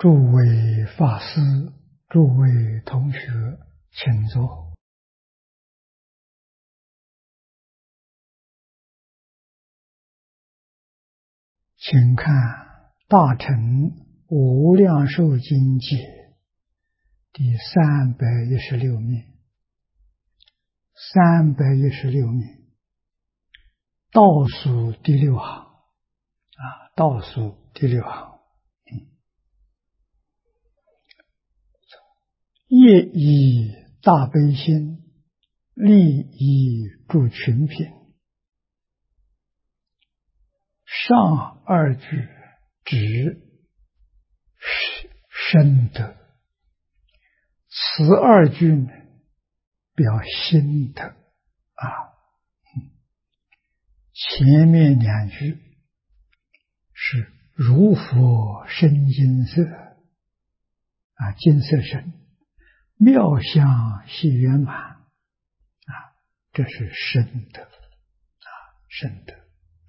诸位法师，诸位同学，请坐。请看《大乘无量寿经解》第316面，316面倒数第6行倒数第6行。业以大悲心，利益诸群品。上二句指深德，此二句呢表心德前面2句是如佛身金色金色身，妙相系圆满这是深德深德。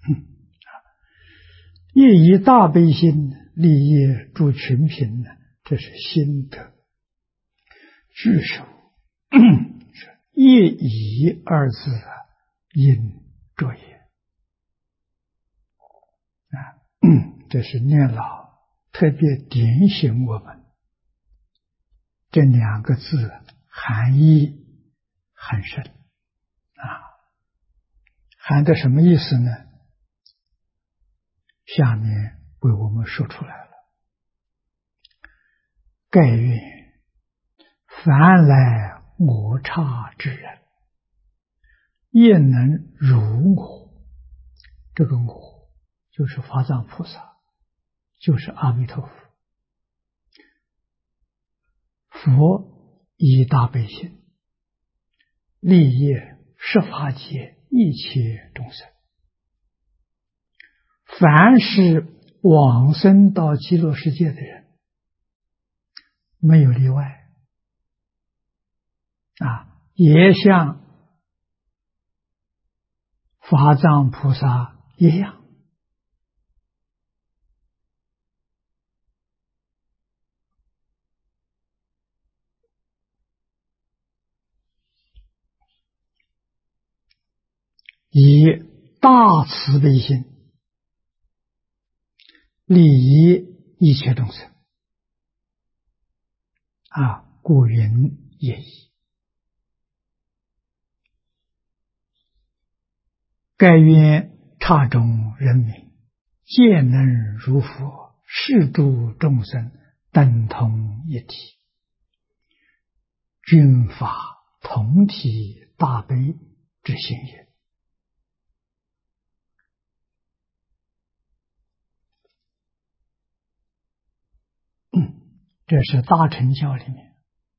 业以大悲心，利益诸群品呢，这是心德。句首业以二字因作业这是念老特别点醒我们，这2个字含义很深含的什么意思呢？下面为我们说出来了。盖愿凡来我刹之人，亦能如我。这个我就是法藏菩萨，就是阿弥陀佛。佛以大悲心，利益十法界一切众生。凡是往生到极乐世界的人，没有例外也像法藏菩萨一样。以大慈悲心利益一切众生故云业已。盖愿刹中人民，皆能如佛，视诸众生等同一体，均法同体大悲之心也。这是大乘教里面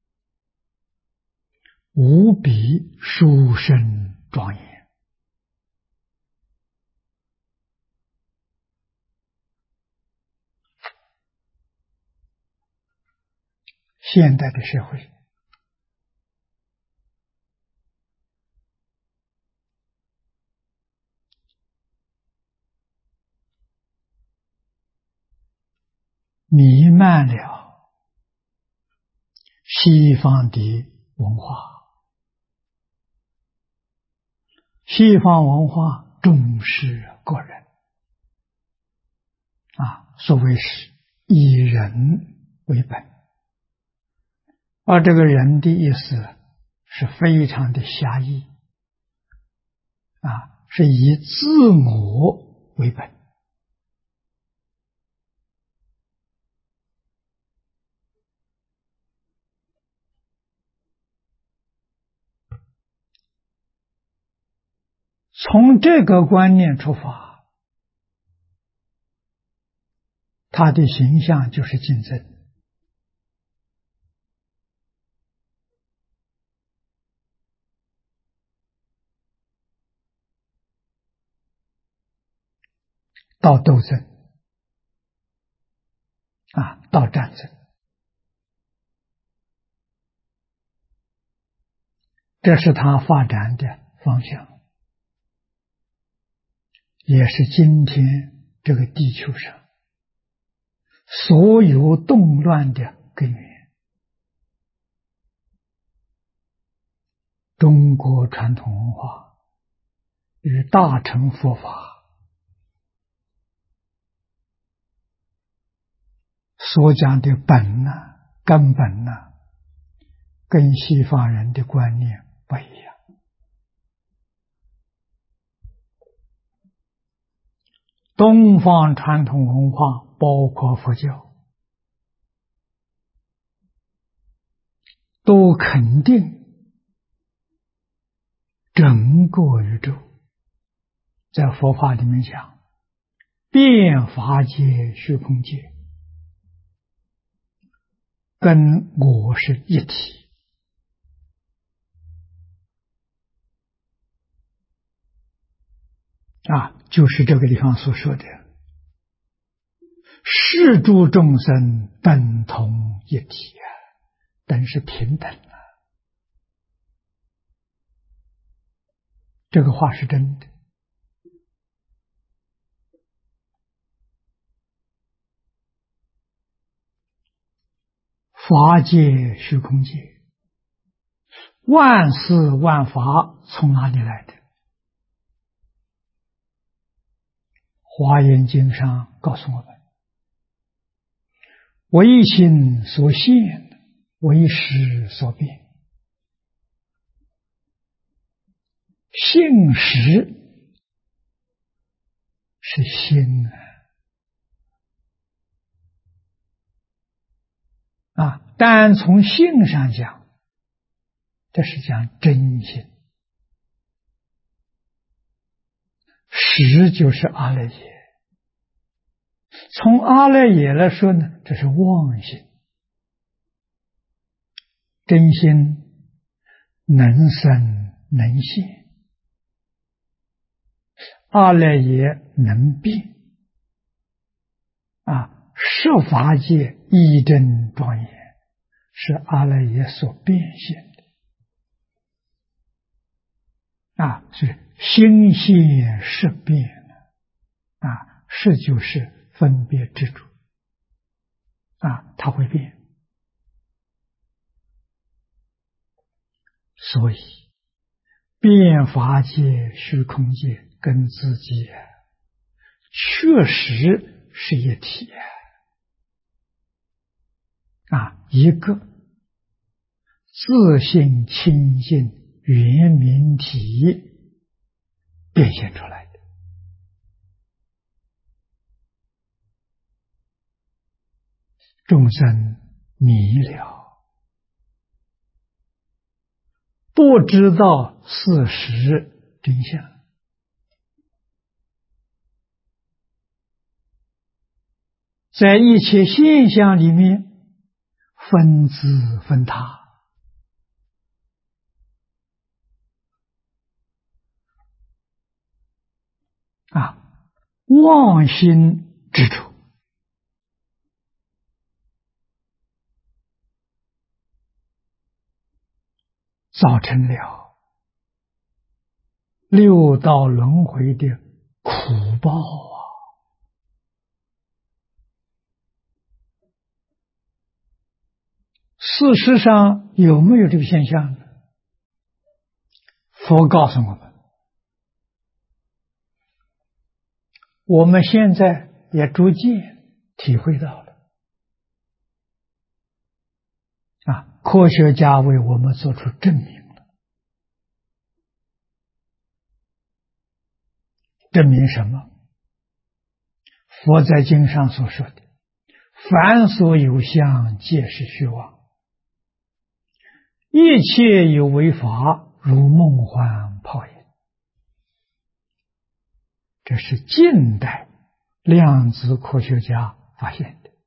无比殊胜庄严。现代的社会弥漫了西方的文化，西方文化重视个人所谓是以人为本，而这个人的意思是非常的狭义是以自我为本。从这个观念出发，他的形象就是竞争。到斗争到战争，这是他发展的方向，也是今天这个地球上所有动乱的根源。中国传统文化与大乘佛法所讲的本根本跟西方人的观念不一样。东方传统文化包括佛教，都肯定整个宇宙，在佛法里面讲，变法界、虚空界跟我是一体。就是这个地方所说的世诸众生等同一体等是平等这个话是真的。法界、虚空界，万事万法从哪里来的？华严经上告诉我们，唯心所现，唯识所变。性识是心单从性上讲，这是讲真心。识就是阿赖耶，从阿赖耶来说呢，这是妄心。真心能生能现，阿赖耶能变设法界一真庄严，是阿赖耶所变现的是心现识变识就是分别执着它会变。所以变法界、虚空界跟自己确实是一体一个自性清净圆明体变现出来的。众生迷了，不知道事实真相，在一切现象里面分自分他妄心执着，造成了六道轮回的苦报事实上有没有这个现象呢？佛告诉我们，我们现在也逐渐体会到了科学家为我们做出证明了。证明什么？佛在经上所说的凡所有相皆是虚妄，一切有为法如梦幻泡影。这是近代量子科学家发现的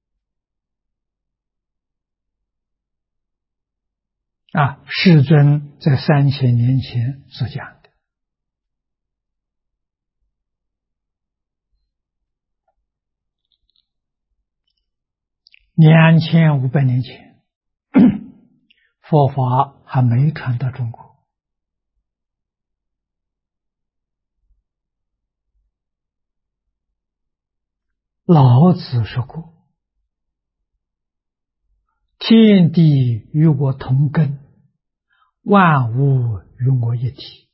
世尊在3000年前所讲的。2500年前佛法还没传到中国，老子说过天地与我同根，万物与我一体。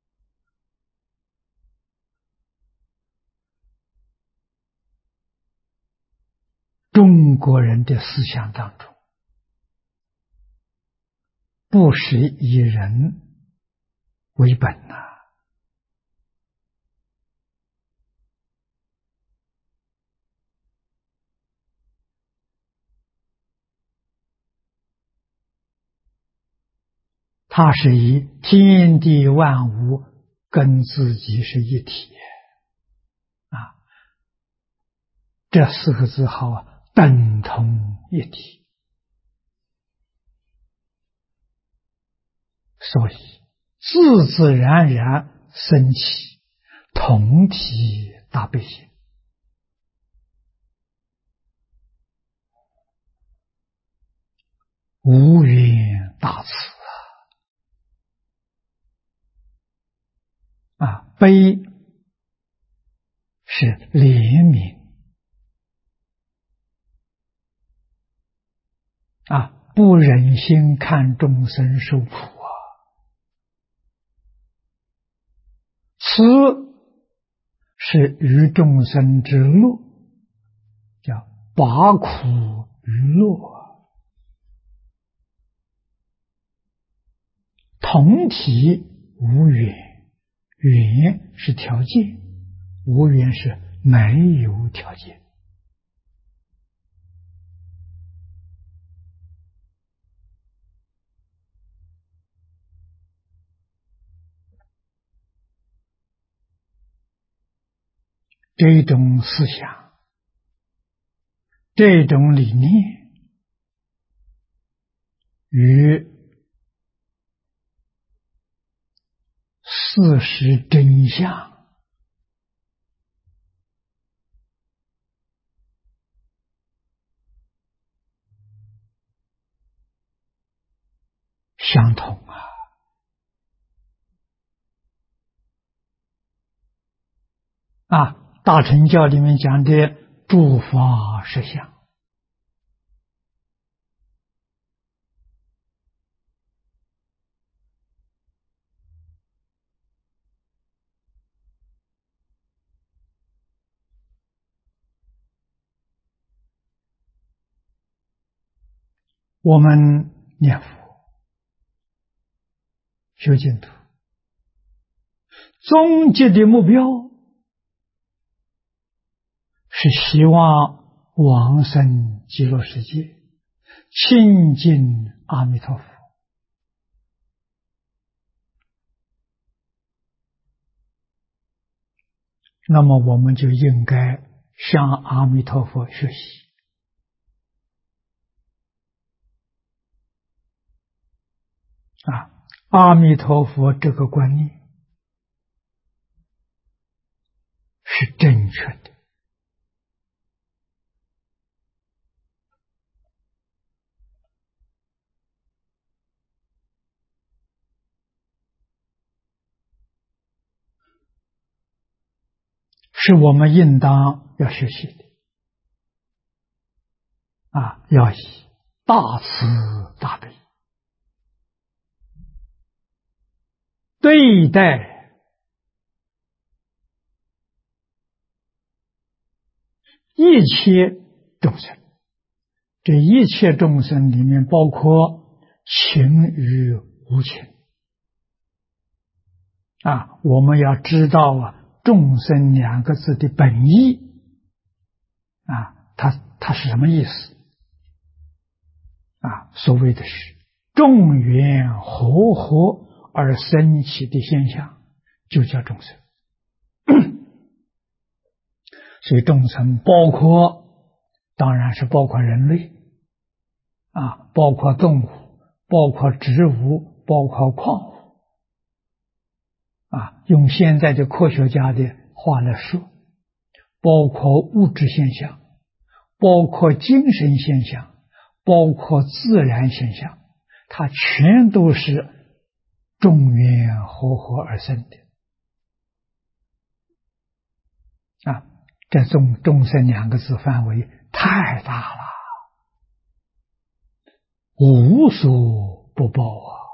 中国人的思想当中，不是以人为本呐。它是以天地万物跟自己是一体啊，这四个字好啊，等同一体。所以自自然然生起同体大悲心，无缘大慈啊！悲是怜悯啊，不忍心看众生受苦啊。慈是于众生之乐，叫拔苦于乐。同体无缘，缘是条件，无缘是没有条件。这种思想，这种理念与事实真相相同啊！大乘教里面讲的诸法实相，我们念佛修净土，终极的目标是希望往生极乐世界，亲近阿弥陀佛。那么我们就应该向阿弥陀佛学习啊！阿弥陀佛这个观念是正确的，是我们应当要学习的啊！要以大慈大悲对待一切众生，这一切众生里面包括情与无情啊！我们要知道啊，众生两个字的本意啊，它是什么意思啊？所谓的是众缘和合而生起的现象，就叫众生。所以众生包括，当然是包括人类啊，包括动物，包括植物，包括矿物啊。用现在的科学家的话来说，包括物质现象，包括精神现象，包括自然现象，它全都是众缘和合而生的啊。这众生两个字范围太大了无所不报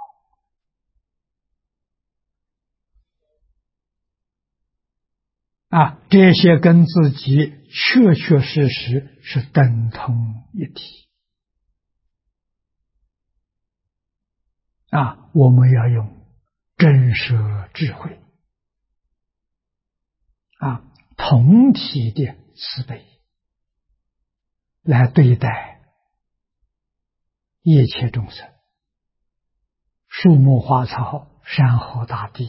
这些跟自己确确实实是等同一体我们要用真实智慧同体的慈悲来对待一切众生，树木花草、山河大地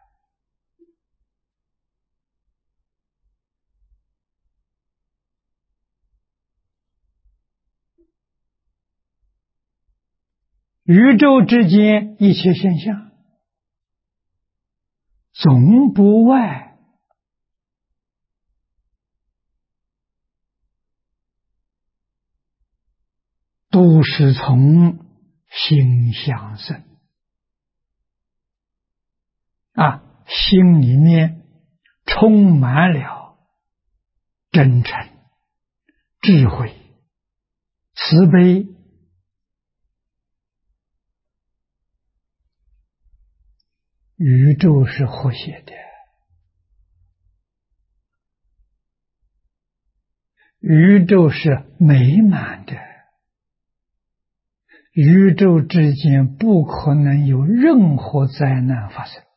宇宙之间一切现象，总不外都是从心想生心里面充满了真诚、智慧、慈悲，宇宙是和谐的，宇宙是美满的，宇宙之间不可能有任何灾难发生。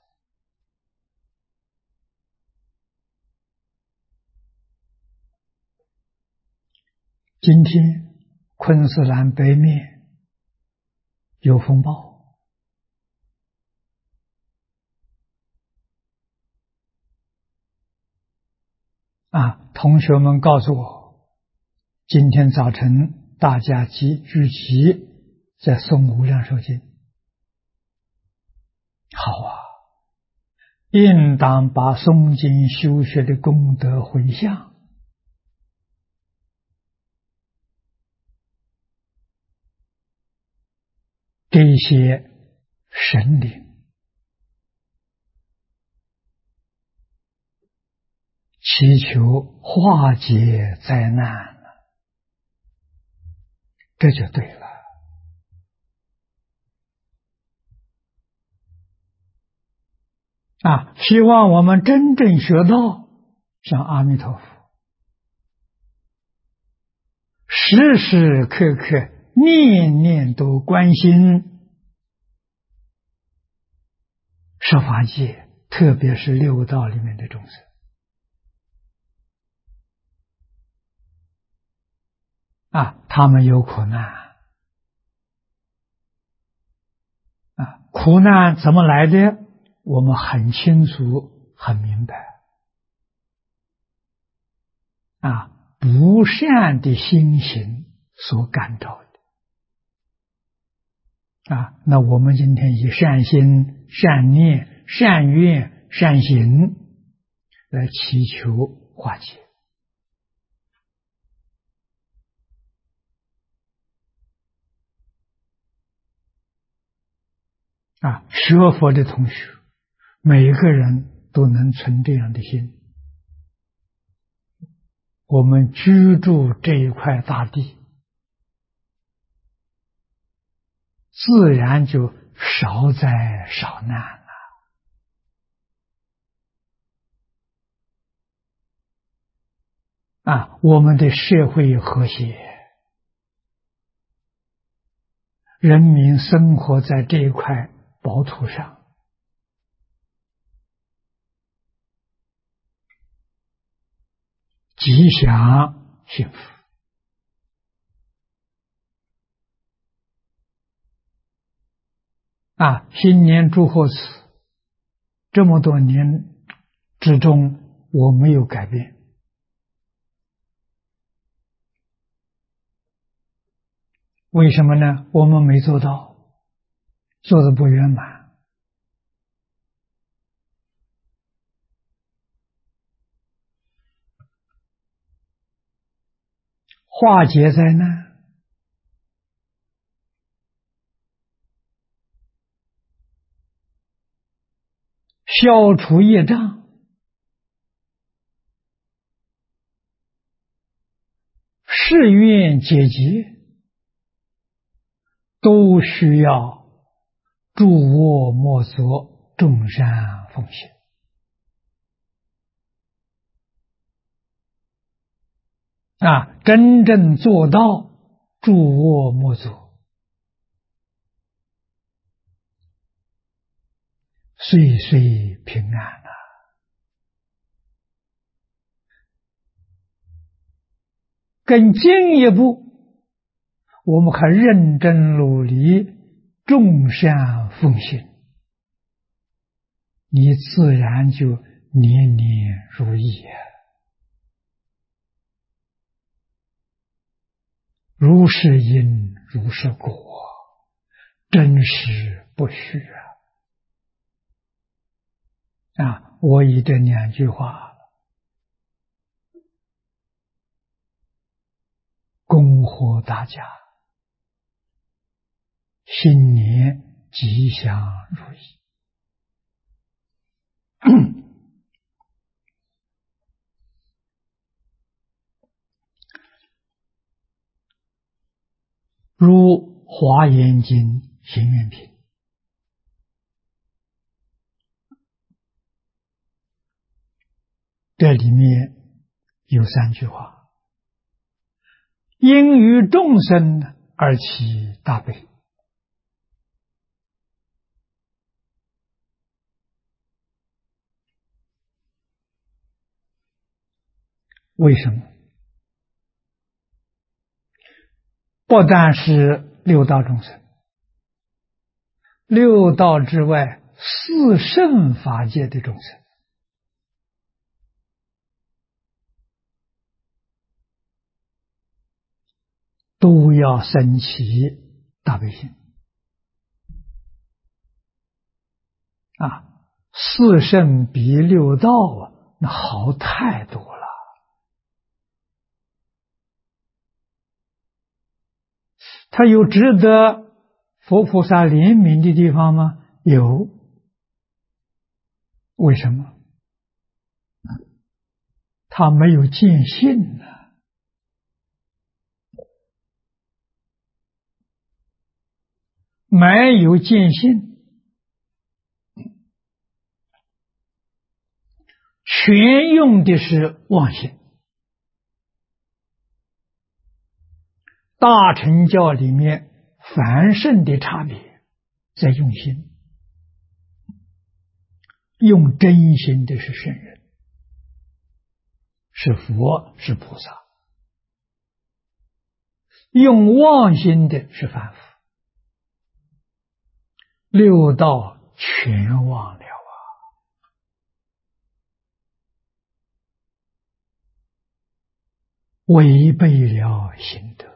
今天昆士兰北面有风暴同学们告诉我，今天早晨大家聚集在诵无量寿经。好应当把诵经修学的功德回向这些神灵，祈求化解灾难这就对了希望我们真正学到像阿弥陀佛，时时刻刻念念都关心十法界，特别是六道里面的众生他们有苦难苦难怎么来的？我们很清楚很明白不善的心行所感召的那我们今天以善心、善念、善愿、善行来祈求化解学佛的同学每一个人都能存这样的心，我们居住这一块大地自然就少灾少难了我们的社会和谐，人民生活在这一块宝土上吉祥幸福新年祝贺词这么多年之中我没有改变，为什么呢？我们没做到，做得不圆满化解灾难消除业障誓愿解结， 都需要诸恶莫作，众善奉行。真正做到诸恶莫作，岁岁平安啊！更进一步，我们还认真努力，众善奉行，你自然就年年如意啊！如是因，如是果，真实不虚啊！我以这2句话恭贺大家，新年吉祥如意。如华严经行愿品，这里面有3句话：因于众生而起大悲。为什么？不但是六道众生，六道之外四圣法界的众生，都要生起大悲心四圣比六道那好太多了。他有值得佛菩萨怜悯的地方吗？有。为什么？他没有见性呢。没有见性，全用的是妄心。大乘教里面凡圣的差别在用心，用真心的是圣人，是佛，是菩萨；用妄心的是凡夫。六道全忘了违背了心德，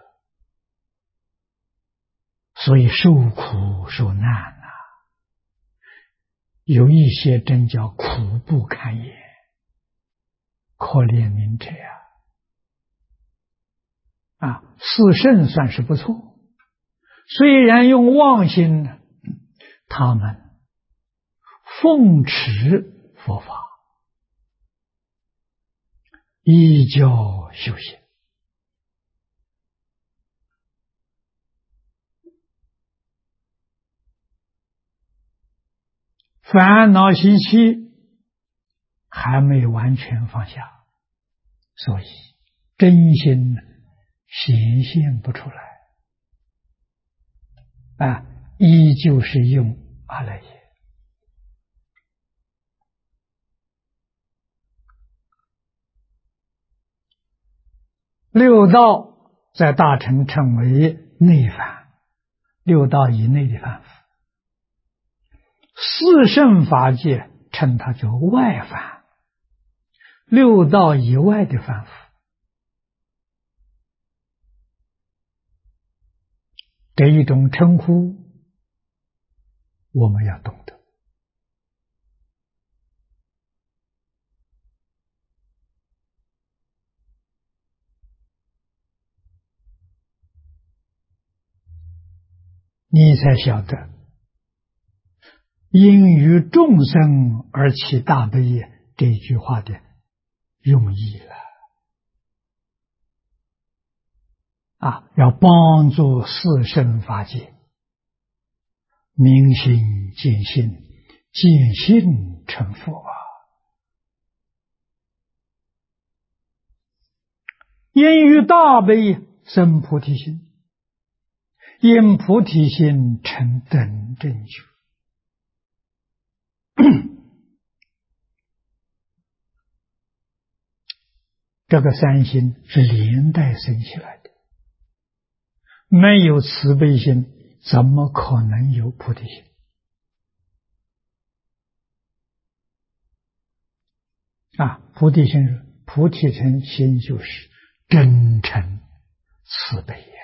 所以受苦受难有一些真叫苦不堪言，可怜悯者四圣算是不错，虽然用妄心，他们奉持佛法，依教修行，烦恼习气还没完全放下，所以真心显现不出来依旧是用阿赖耶。六道在大乘称为内凡，六道以内的凡夫；四圣法界称它叫外凡，六道以外的凡夫。这一种称呼我们要懂得。你才晓得因于众生而起大悲这句话的用意了要帮助四圣法界明心见性，见性成佛啊！因于大悲生菩提心，因菩提心成等正觉。这个三心是连带生起来的，没有慈悲心，怎么可能有菩提心？菩提心，菩提心就是真诚慈悲呀。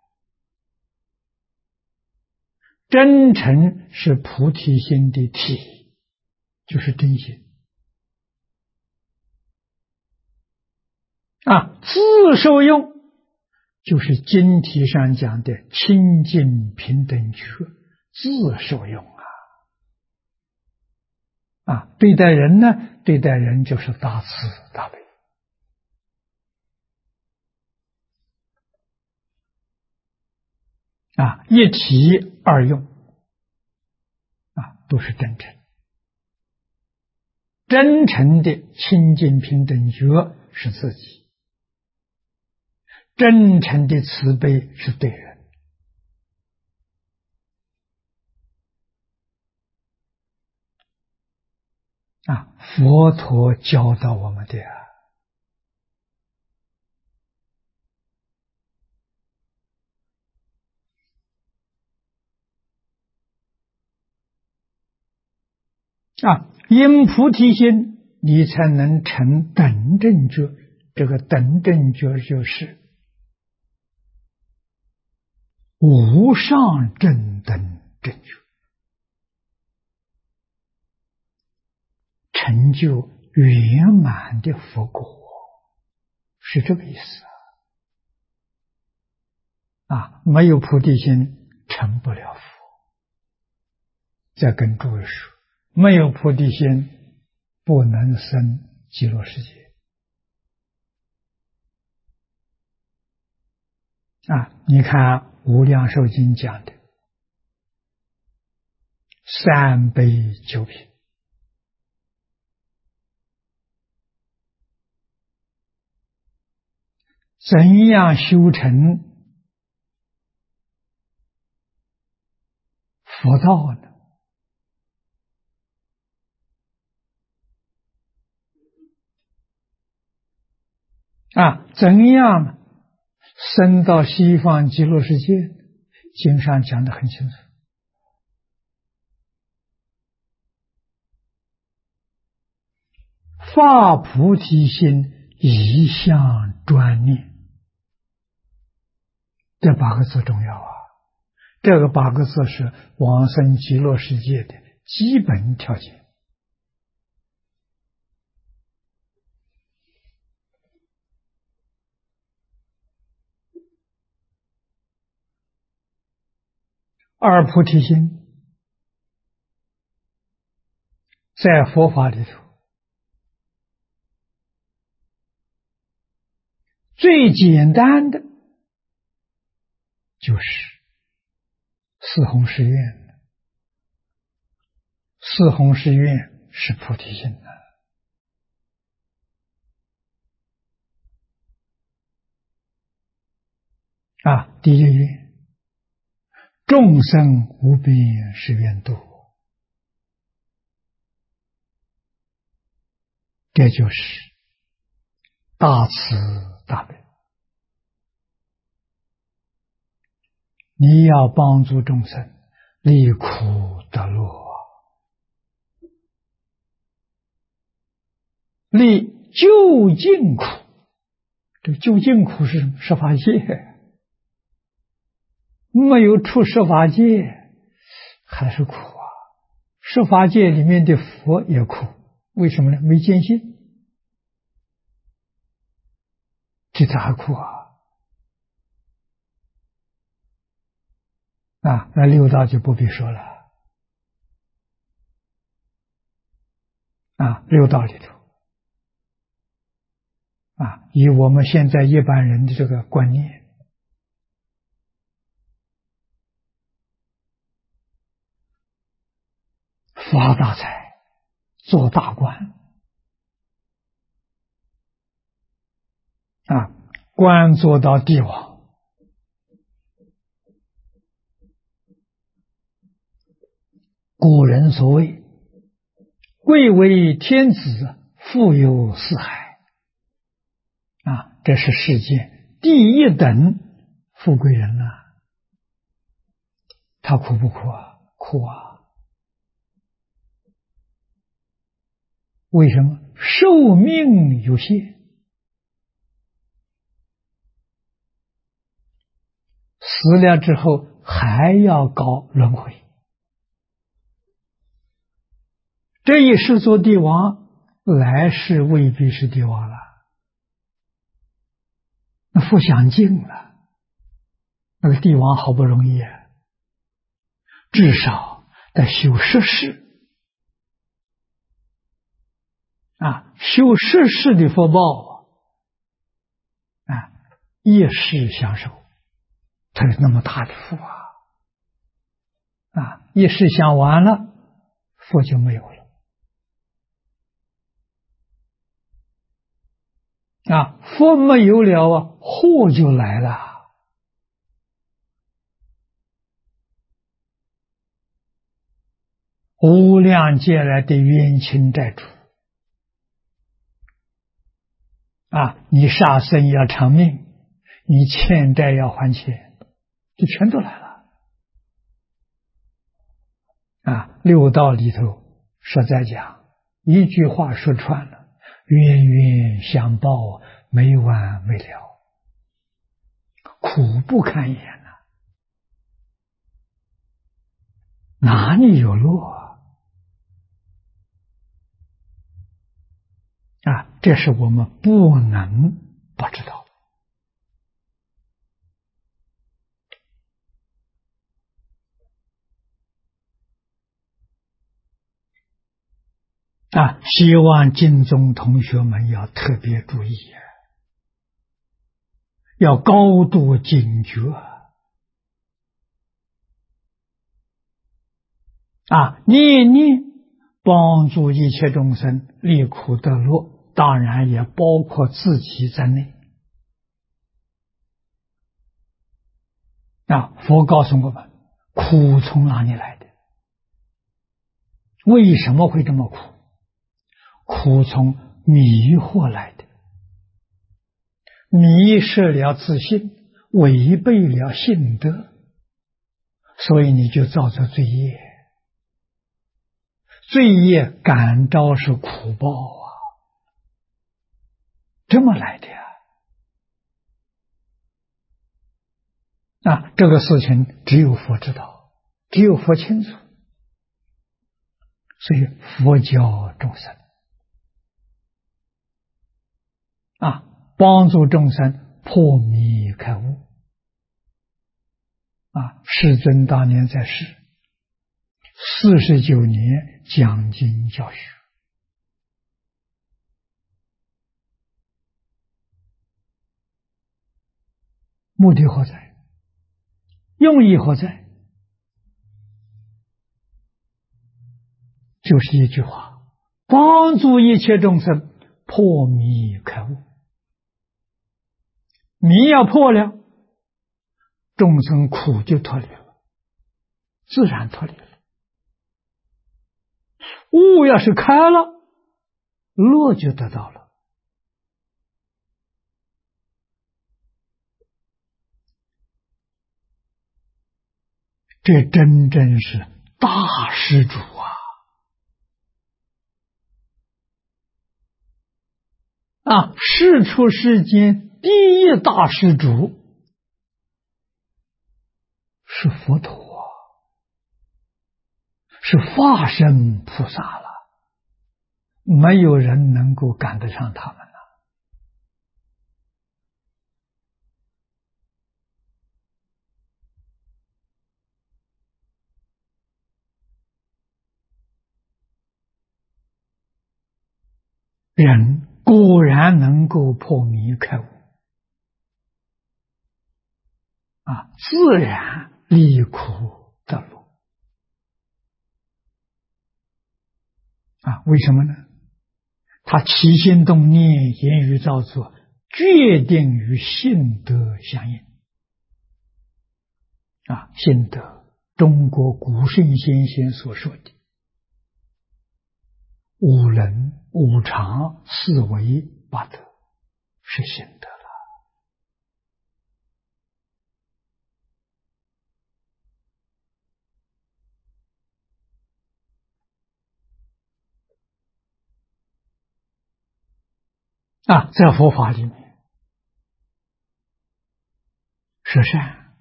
真诚是菩提心的体，就是真心。自受用就是经题上讲的清净平等觉，自受用对待人呢，对待人就是大慈大悲一体二用都是真诚。真诚的清净平等觉是自己，真诚的慈悲是对人。佛陀教导我们的因菩提心，你才能成等正觉。这个等正觉就是无上正等正觉，成就圆满的佛果，是这个意思没有菩提心成不了佛。再跟诸位说，没有菩提心不能生极乐世界你看无量寿经讲的三悲九品，怎样修成佛道呢？怎样升到西方极乐世界？经上讲得很清楚。发菩提心，一向专念，这8个字重要这个8个字是往生极乐世界的基本条件。而菩提心在佛法里头最简单的就是四弘誓愿。四弘誓愿是菩提心第一愿，众生无边誓愿度，这就是大慈大悲。你要帮助众生离苦得乐，离究竟苦。这个究竟苦是什么？十法界。没有出十法界还是苦十法界里面的佛也苦，为什么呢？没见性，这才还苦那六道就不必说了六道里头以我们现在一般人的这个观念， 发大财，做大官啊，官做到帝王。古人所谓贵为天子，富有四海啊，这是世界第一等富贵人呐。他苦不苦啊？苦啊！为什么？寿命有限，死了之后还要搞轮回。这一世做帝王，来世未必是帝王了，那负享尽了。那个帝王好不容易啊，至少得修十世啊，修十世的福报啊，一世享受，他有那么大的福啊，一世享完了，福就没有了。啊，福没有了啊，祸就来了。无量劫来的冤亲债主啊，你杀生要偿命，你欠债要还钱，这全都来了。啊，六道里头实在讲，一句话说穿了，冤冤相报，没完没了，苦不堪言呐，哪里有乐啊？这是我们不能不知道啊！希望经中同学们要特别注意，要高度警觉啊！念念帮助一切众生离苦得乐，当然也包括自己在内啊！佛告诉我们，苦从哪里来的？为什么会这么苦？苦从迷惑来的，迷失了自信，违背了信德，所以你就造作罪业，罪业感召是苦报啊，这么来的呀！啊，这个事情只有佛知道，只有佛清楚，所以佛教众生啊，帮助众生破迷开悟啊！世尊当年在世49年讲经教学，目的何在？用意何在？就是一句话：帮助一切众生破迷开悟。迷要破了，众生苦就脱离了，自然脱离了。悟要是开了，乐就得到了。这真正是大施主啊！世出世间第一大施主是佛陀啊，是化身菩萨了，没有人能够赶得上他们了。人果然能够破迷开悟啊，自然离苦得乐为什么呢？他起心动念、言语造作，决定与性德相应。性德，中国古圣先贤所说的五伦、五常、四维、八德，是性德了。在佛法里面，十善、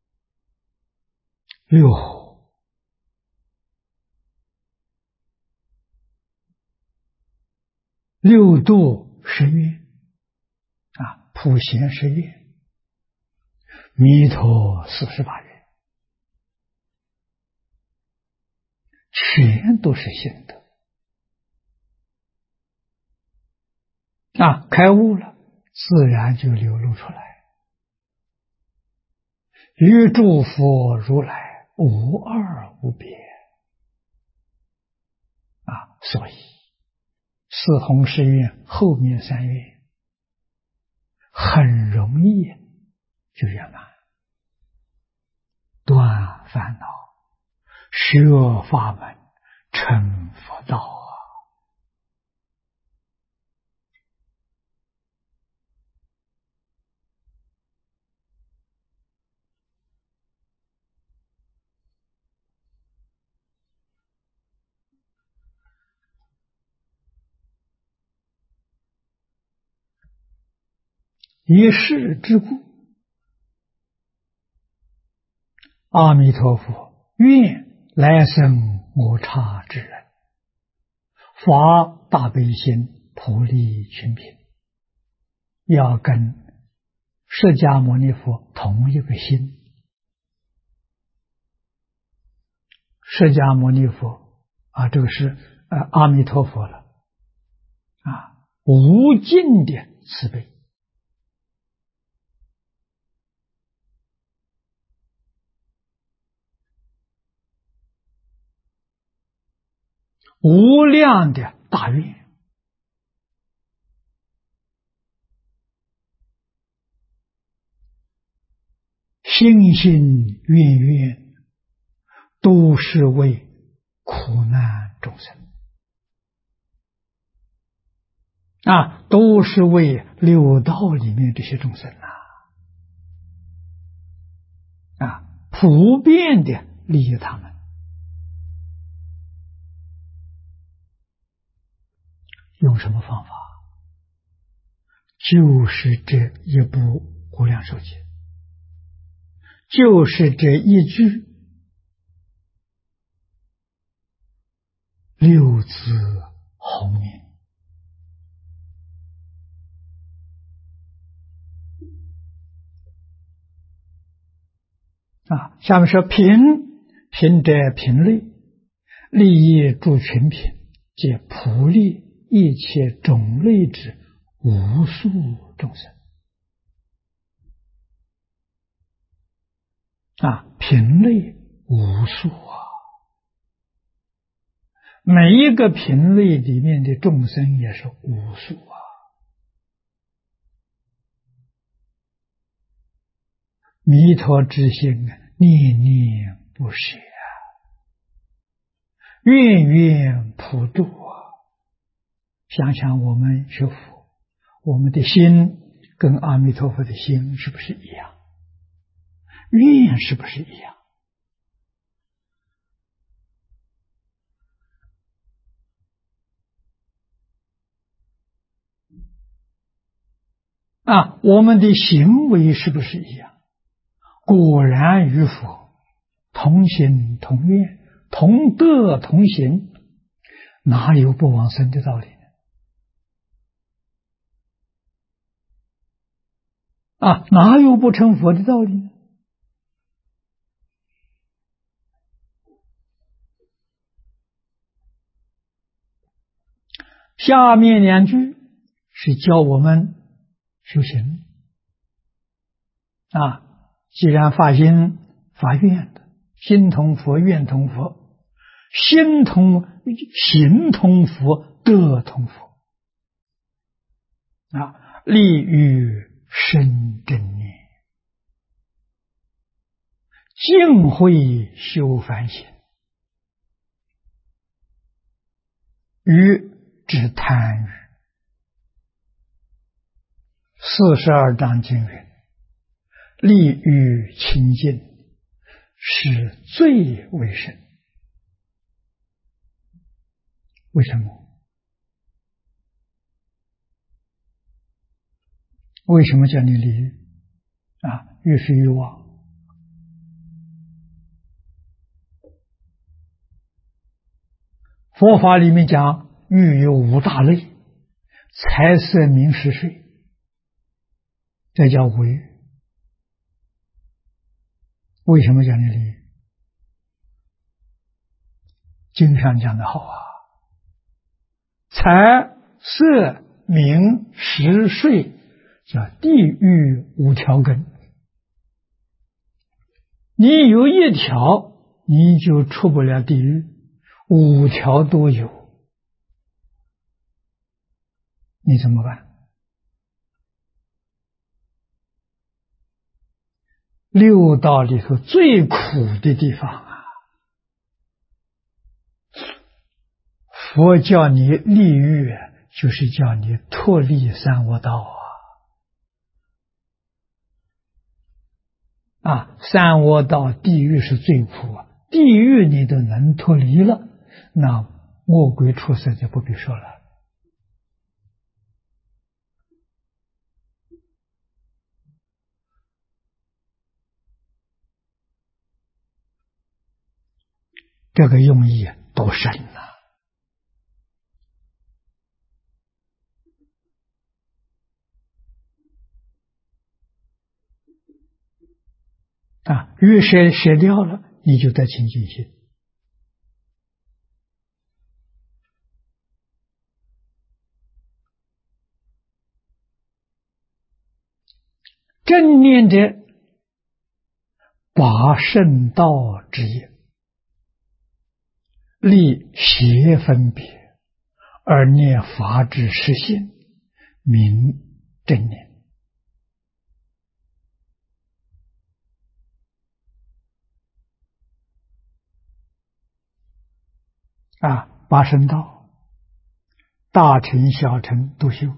六和、六度十愿普贤十愿、弥陀48愿，全都是性德。开悟了，自然就流露出来。与诸佛如来无二无别所以四弘誓愿后面三愿很容易就圆满，断烦恼，学法门，成佛道一世之故，阿弥陀佛愿来生我刹之人，发大悲心，普利群品，要跟释迦牟尼佛同一个心。释迦牟尼佛这个是阿弥陀佛了无尽的慈悲，无量的大愿，心心愿愿都是为苦难众生都是为六道里面这些众生普遍的利益他们。用什么方法？就是这一部《无量寿经》，就是这一句六字洪名下面说品者品类，利益诸群品，皆普利一切种类之无数众生品类无数每一个品类里面的众生也是无数弥陀之心念念不舍愿愿普度想想我们学佛，我们的心跟阿弥陀佛的心是不是一样？愿是不是一样？我们的行为是不是一样？果然与佛同心同愿，同德同行，哪有不往生的道理呢？哪有不成佛的道理呢？下面两句是教我们修行既然发心发愿的，心同佛，愿同佛， 心通行通佛，德通佛啊，利于生正念，净慧修梵行，欲止贪欲。42章经云：利欲清净，是最为甚。为什么？为什么叫你利欲啊？欲是欲望。佛法里面讲，欲有五大类：财色名食睡，这叫五欲。为什么讲你利欲？经上讲的好啊，财色名食睡叫地狱五条根，你有一条你就出不了地狱，五条都有，你怎么办？六道里头最苦的地方啊，佛叫你利欲，就是叫你脱离三恶道啊！三恶道地狱是最苦啊，地狱你都能脱离了，那魔鬼畜生就不必说了。这个用意多深啊！越舍掉了，你就得清净心。正念者，拔圣道之业，立邪分别，而念法之实性，名正念。拔圣道，大乘小乘都修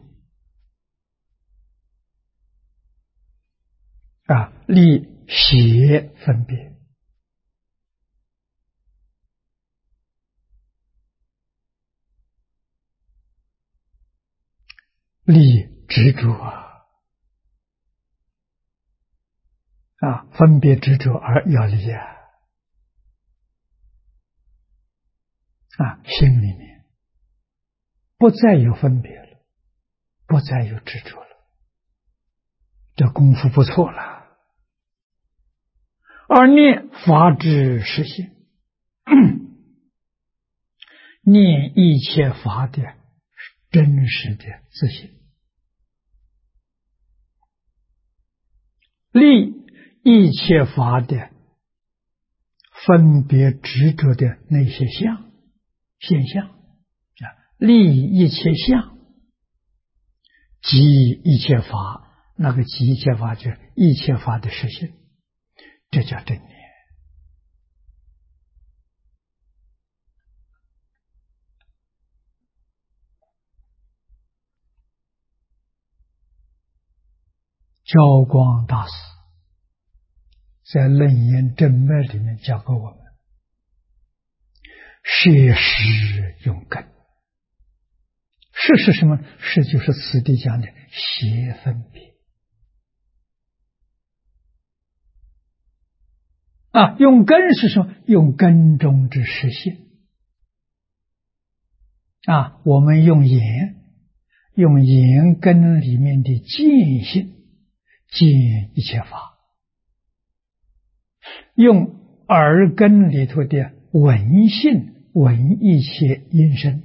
立邪分别，立执着分别执着而要立心里面不再有分别了，不再有执着了，这功夫不错了。而念法之实性，念一切法的真实的自性，立一切法的分别执着的那些现象，立一切相，即一切法，那个即一切法就是一切法的实性，这叫正念。教光大师在《楞严正脉》里面教给我们，摄实用根。摄是什么？摄就是此地讲的邪分别用根是什么？用根中之实性我们用眼根里面的见性见一切法，用耳根里头的闻性闻一切音声。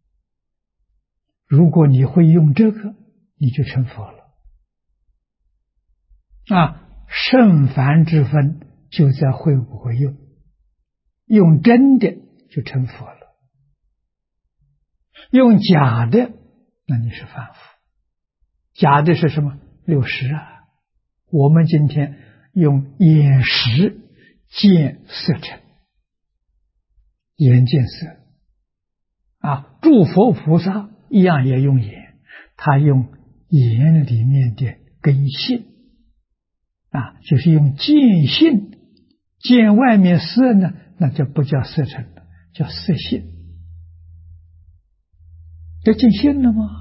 如果你会用这个，你就成佛了圣凡之分就在会不会用。用真的就成佛了。用假的，那你是凡夫。假的是什么？六识啊。我们今天用眼识见色尘，眼见色啊。诸佛菩萨一样也用眼，他用眼里面的根性啊，就是用见性见外面色呢，那就不叫色尘了，叫色性。这见性了吗？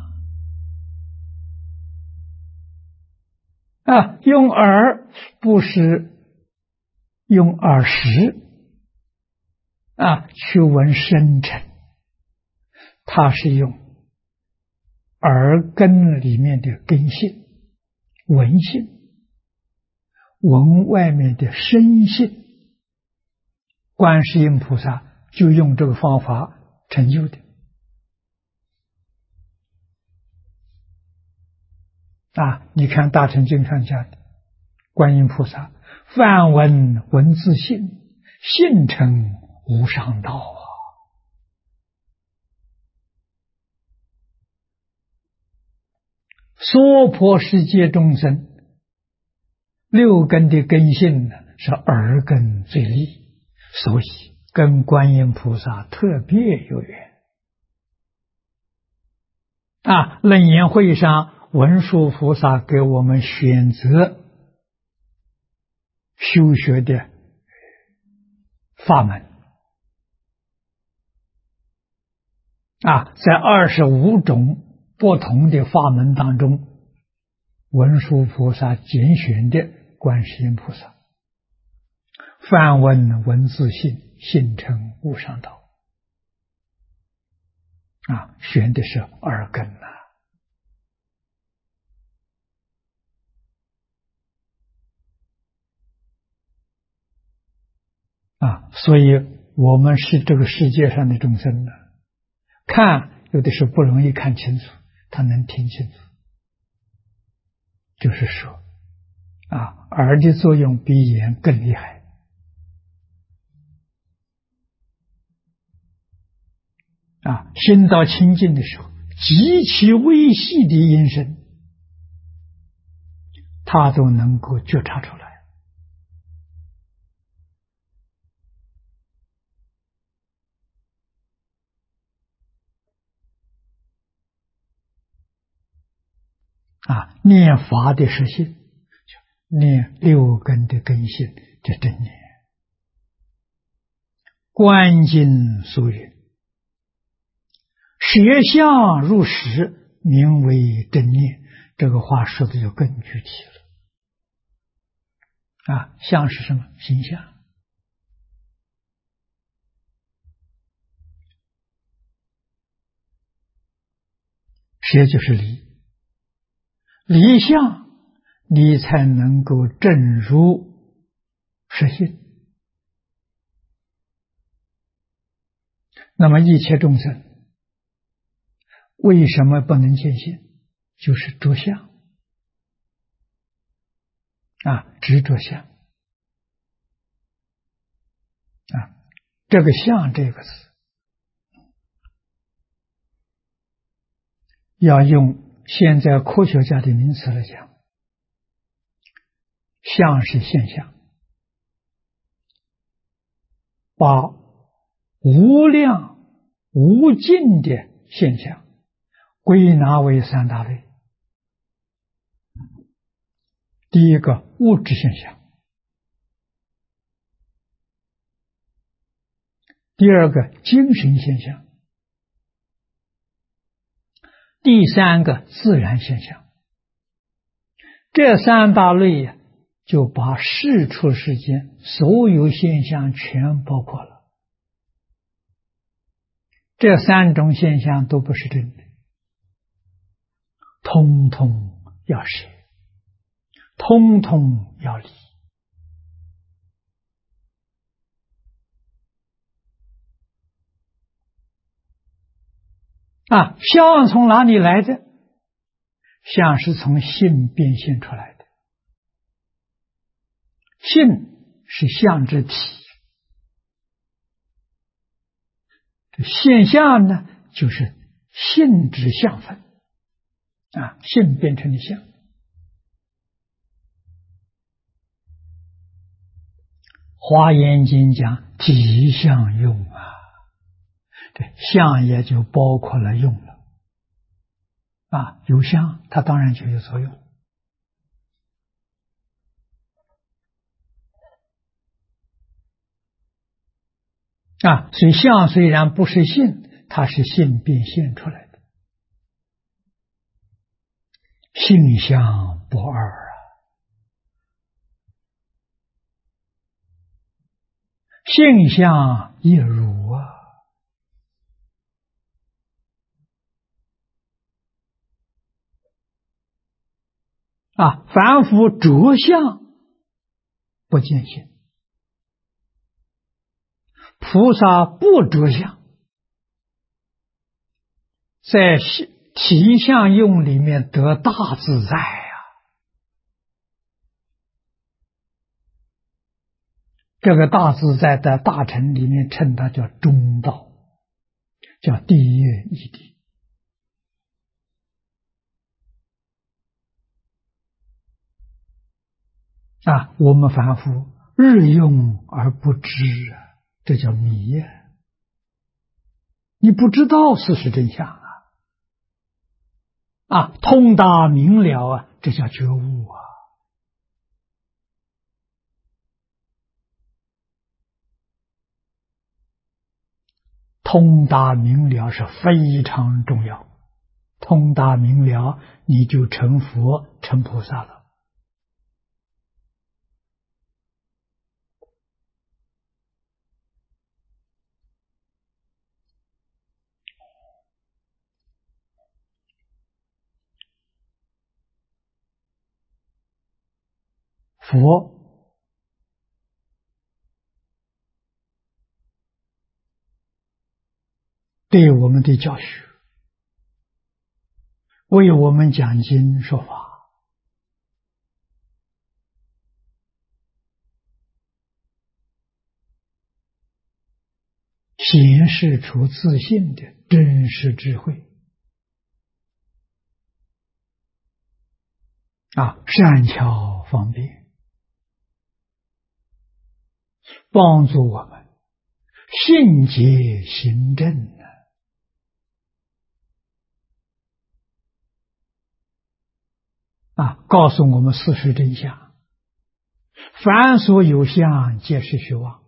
啊，用耳不是用耳识啊去闻声尘，它是用耳根里面的根性、闻性，闻外面的声性。观世音菩萨就用这个方法成就的。啊，你看大乘经上讲的，观音菩萨梵闻闻自性，性成无上道啊。娑婆世界众生六根的根性呢，是耳根最利，所以跟观音菩萨特别有缘啊。楞严会上文殊菩萨给我们选择修学的法门啊，在25种不同的法门当中，文殊菩萨拣选的观世音菩萨，梵闻闻自性，性成无上道啊，选的是耳根啊，所以我们是这个世界上的众生呢，看有的时候不容易看清楚，他能听清楚，就是说啊，耳的作用比眼更厉害啊。心到清净的时候，极其微细的音声，他都能够觉察出来啊。念法的实性，念六根的根性，这真念。观经所云，舍相入识，名为真念。这个话说的就更具体了啊。相是什么？形象。舍就是离，离相你才能够证入实性。那么一切众生为什么不能见性？就是着相啊，执着相啊。这个相这个词要用现在科学家的名词来讲，相是现象，把无量无尽的现象归纳为三大类。第一个物质现象，第二个精神现象，第三个自然现象。这三大类呀，就把世出世间所有现象全包括了。这三种现象都不是真的，通通要舍，通通要离啊。相从哪里来的？相是从性变现出来的，性是相之体这现象呢，就是性之相分啊，性变成的相。华严经讲体相用啊，这相也就包括了用了啊，有相它当然就有作用啊，所以相虽然不是性，它是性变现出来的，性相不二啊，性相亦如啊。啊，凡夫着相不见性，菩萨不着相，在体相用里面得大自在啊！这个大自在的大乘里面称它叫中道，叫第一义谛啊！我们凡夫日用而不知啊，这叫迷呀！你不知道事实真相啊，通达明了啊，这叫觉悟啊！通达明了是非常重要，通达明了，你就成佛成菩萨了。佛对我们的教学，为我们讲经说法，显示出自信的真实智慧啊，善巧方便，帮助我们信解行证啊，告诉我们事实真相。凡所有相，皆是虚妄。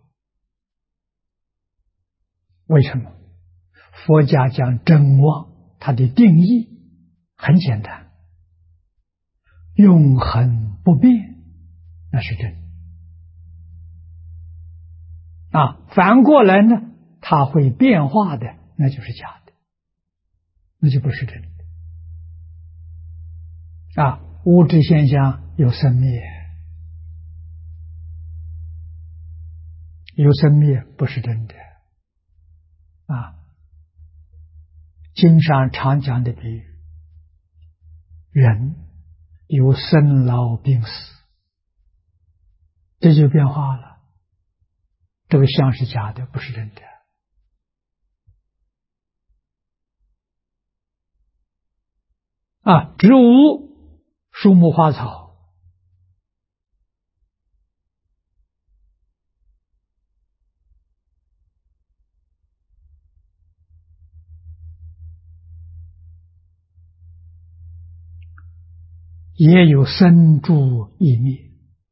为什么？佛家讲真妄，它的定义很简单，永恒不变，那是真啊。反过来呢，它会变化的，那就是假的，那就不是真的啊。物质现象有生灭，有生灭不是真的啊。经上常讲的比喻，人有生老病死，这就变化了。这个相是假的，不是真的啊。植物、树木、花草也有生住异灭，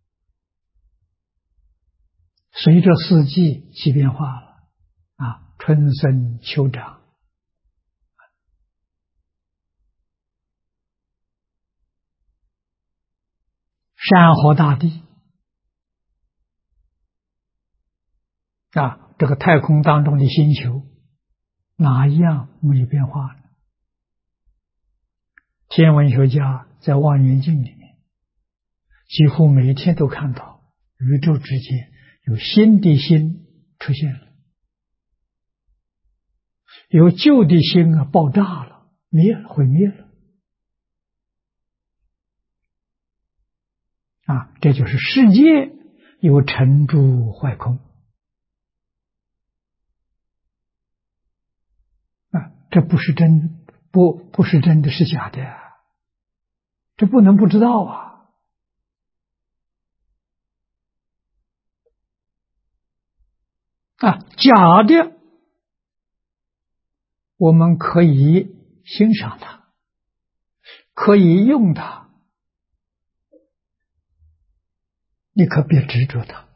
随着四季起变化了啊，春生秋长。山河大地啊，这个太空当中的星球，哪一样没有变化呢？天文学家在望远镜里面，几乎每一天都看到宇宙之间有新的星出现了，有旧的星啊爆炸了，灭了，毁灭了啊！这就是世界有成住坏空这不是真，不是真的，是假的呀，这不能不知道啊！假的我们可以欣赏它，可以用它，你可别执着它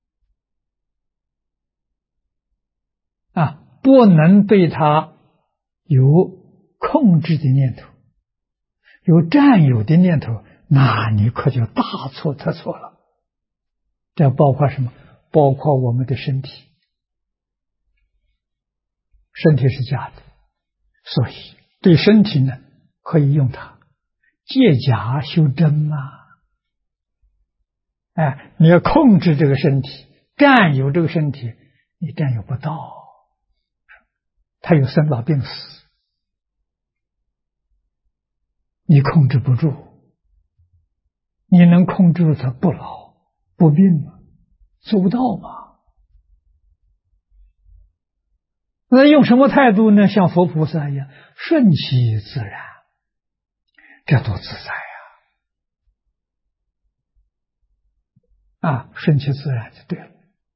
不能对它有控制的念头，有占有的念头，那你可就大错特错了。这包括什么？包括我们的身体，身体是假的，所以对身体呢可以用它，借假修真嘛。你要控制这个身体，占有这个身体，你占有不到，它有生老病死，你控制不住。你能控制住它不老不病吗？做不到嘛。那用什么态度呢？像佛菩萨一样，顺其自然，这多自在呀！顺其自然就对了。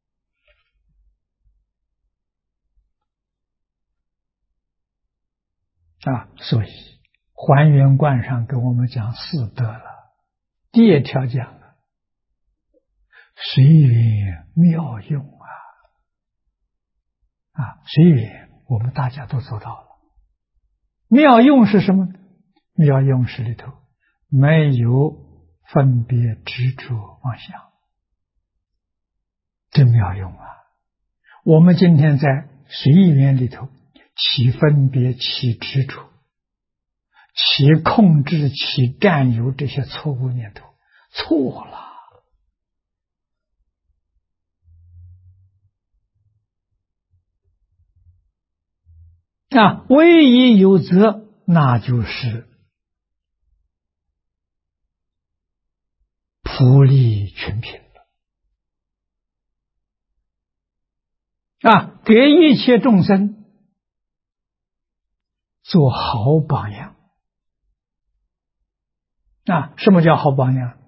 所以还原观上给我们讲四德了。第一条讲了随缘妙用随缘我们大家都做到了。妙用是什么？妙用是里头没有分别执着妄想，这妙用我们今天在随缘里头起分别，起执着，起控制，起占有，这些错误念头，错了。唯一有则，那就是普利群品了。给一切众生做好榜样。什么叫好榜样？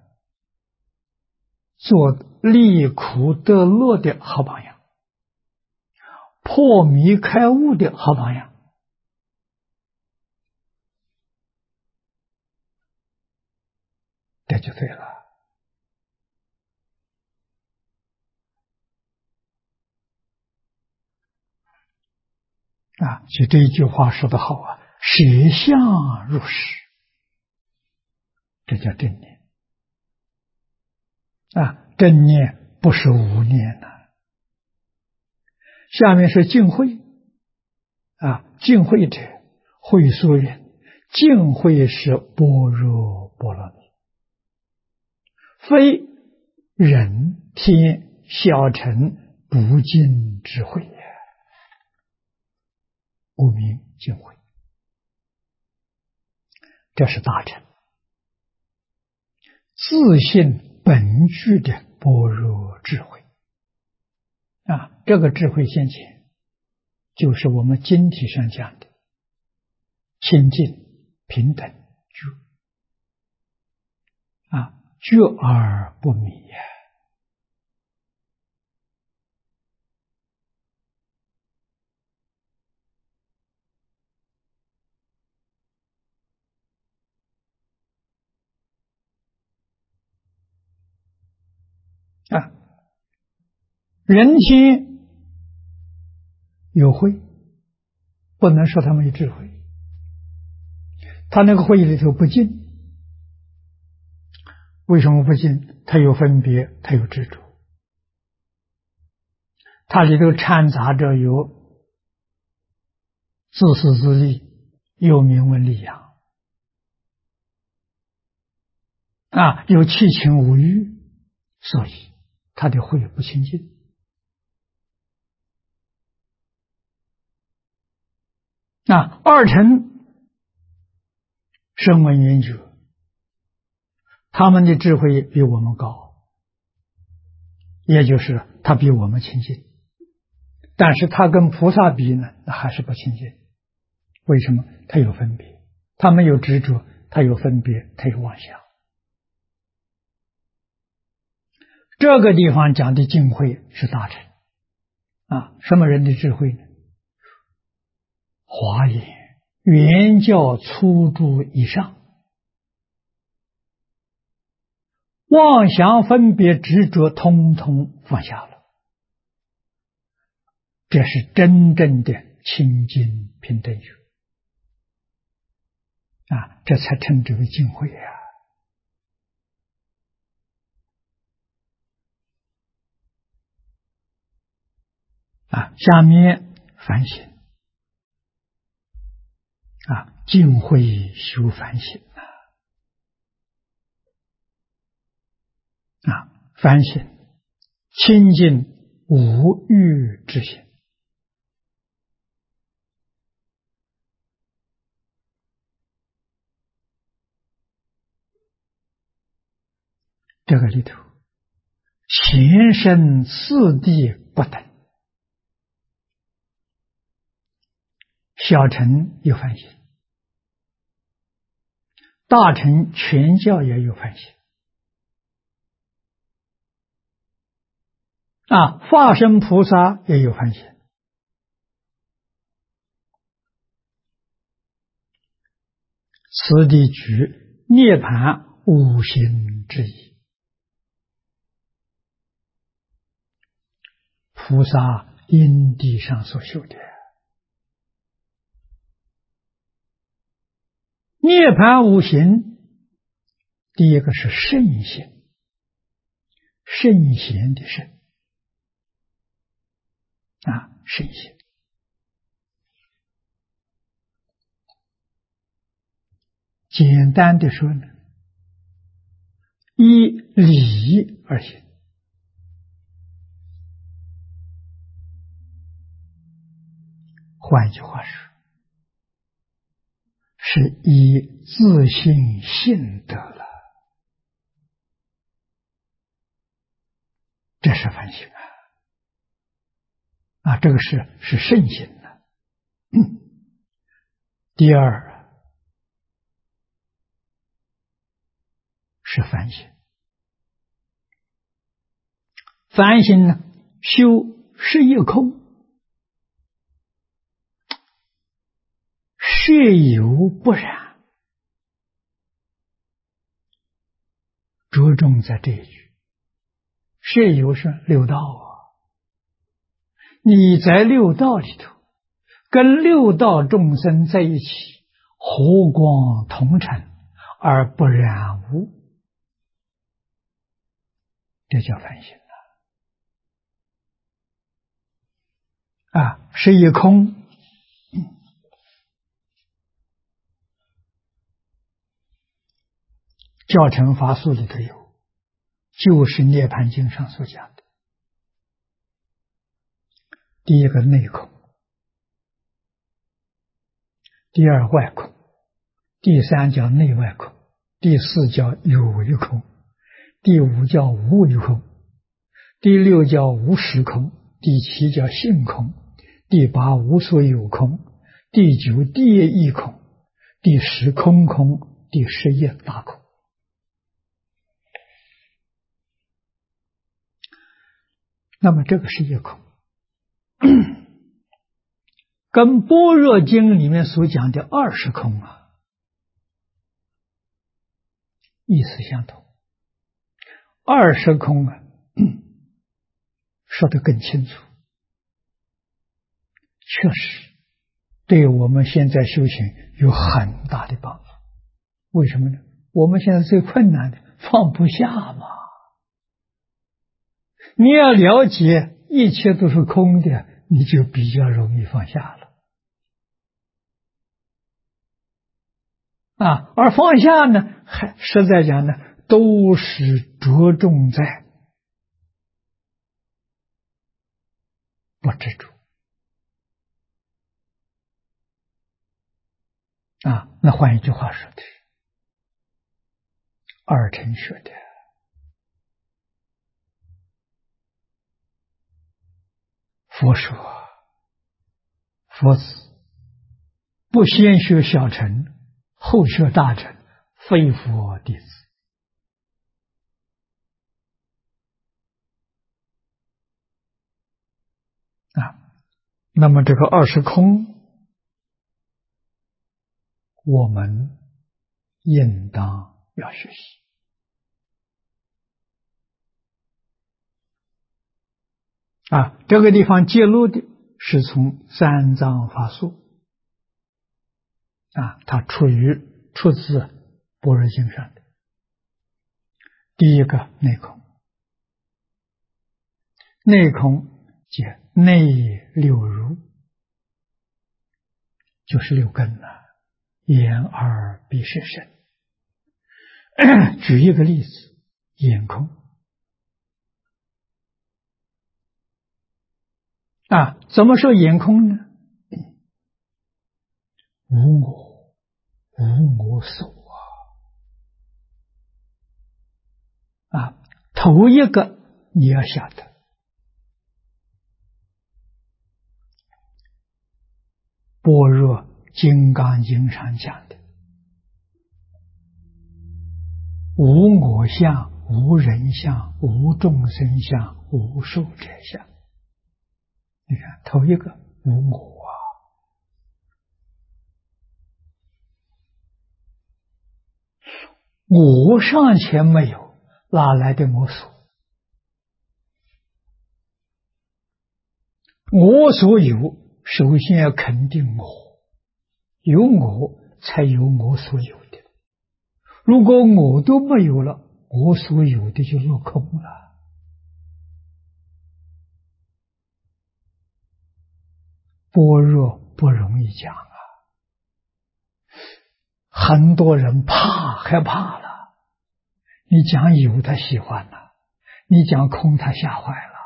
做离苦得乐的好榜样，破迷开悟的好榜样。这就对了。所以这一句话说得好舍相入实，这叫正念。正念不是无念下面是净慧净慧者，慧疏人，净慧是般若波罗蜜，非人天小乘不净智慧也，故名净慧。这是大乘自性本具的般若智慧这个智慧现前就是我们经体上讲的清净平等觉而不迷人心有慧，不能说他们有智慧，他那个慧里头不净。为什么不净？他有分别，他有执着，它里头掺杂着有自私自利，有名闻利养有七情五欲，所以他的慧不清净二乘声闻缘觉，他们的智慧比我们高，也就是他比我们清净，但是他跟菩萨比呢，那还是不清净。 为什么？他有分别，他没有执着，他有分别，他有妄想。这个地方讲的净慧是大乘啊，什么人的智慧呢？华严原教初住以上，妄想分别执着通通放下了，这是真正的清净平等学啊，这才称之为净慧啊。下面反省净慧修反省反省清净无欲之心。这个里头，前生四谛不等，小乘有反省，大乘全教也有反省化身菩萨也有反省。此地举涅槃五行之一，菩萨因地上所修的。涅槃五行，第一个是圣行，圣贤的圣圣贤。简单的说呢，依理而行。换句话说，是以自信信得了，这是反省这个是圣行的。第二是反省，反省呢，修是一空，血有不染，着重在这一句。血有是六道你在六道里头，跟六道众生在一起，和光同尘而不染污，这叫反省是一空。教程法术里头有，就是涅槃经上所讲的。第一个内空，第二外空，第三叫内外空，第四叫有为空，第五叫无为空，第六叫无实空，第七叫性空，第八无所有空，第九第一空，第十空空，第11大空。那么这个是一空，跟般若经里面所讲的20空意思相同。20空说得更清楚，确实对我们现在修行有很大的帮助。为什么呢？我们现在最困难的放不下嘛。你要了解一切都是空的，你就比较容易放下了而放下呢，还实在讲呢，都是着重在不执着那换一句话说的是，二乘学的佛说，佛子不先学小乘，后学大乘，非佛弟子。那么这个二十空，我们应当要学习。这个地方揭露的是从三藏法术它出自般若经上的。第一个内空，内空即内六如，就是六根眼耳鼻舌身。举一个例子，眼空怎么说眼空呢？无我所头一个你要晓得，般若金刚经上讲的无我相、无人相、无众生相、无寿者相。你看头一个无我我尚且没有，哪来的我所？我所有，首先要肯定我，有我才有我所有的。如果我都没有了，我所有的就落空了。般若不容易讲很多人害怕了。你讲有他喜欢了，你讲空他吓坏了。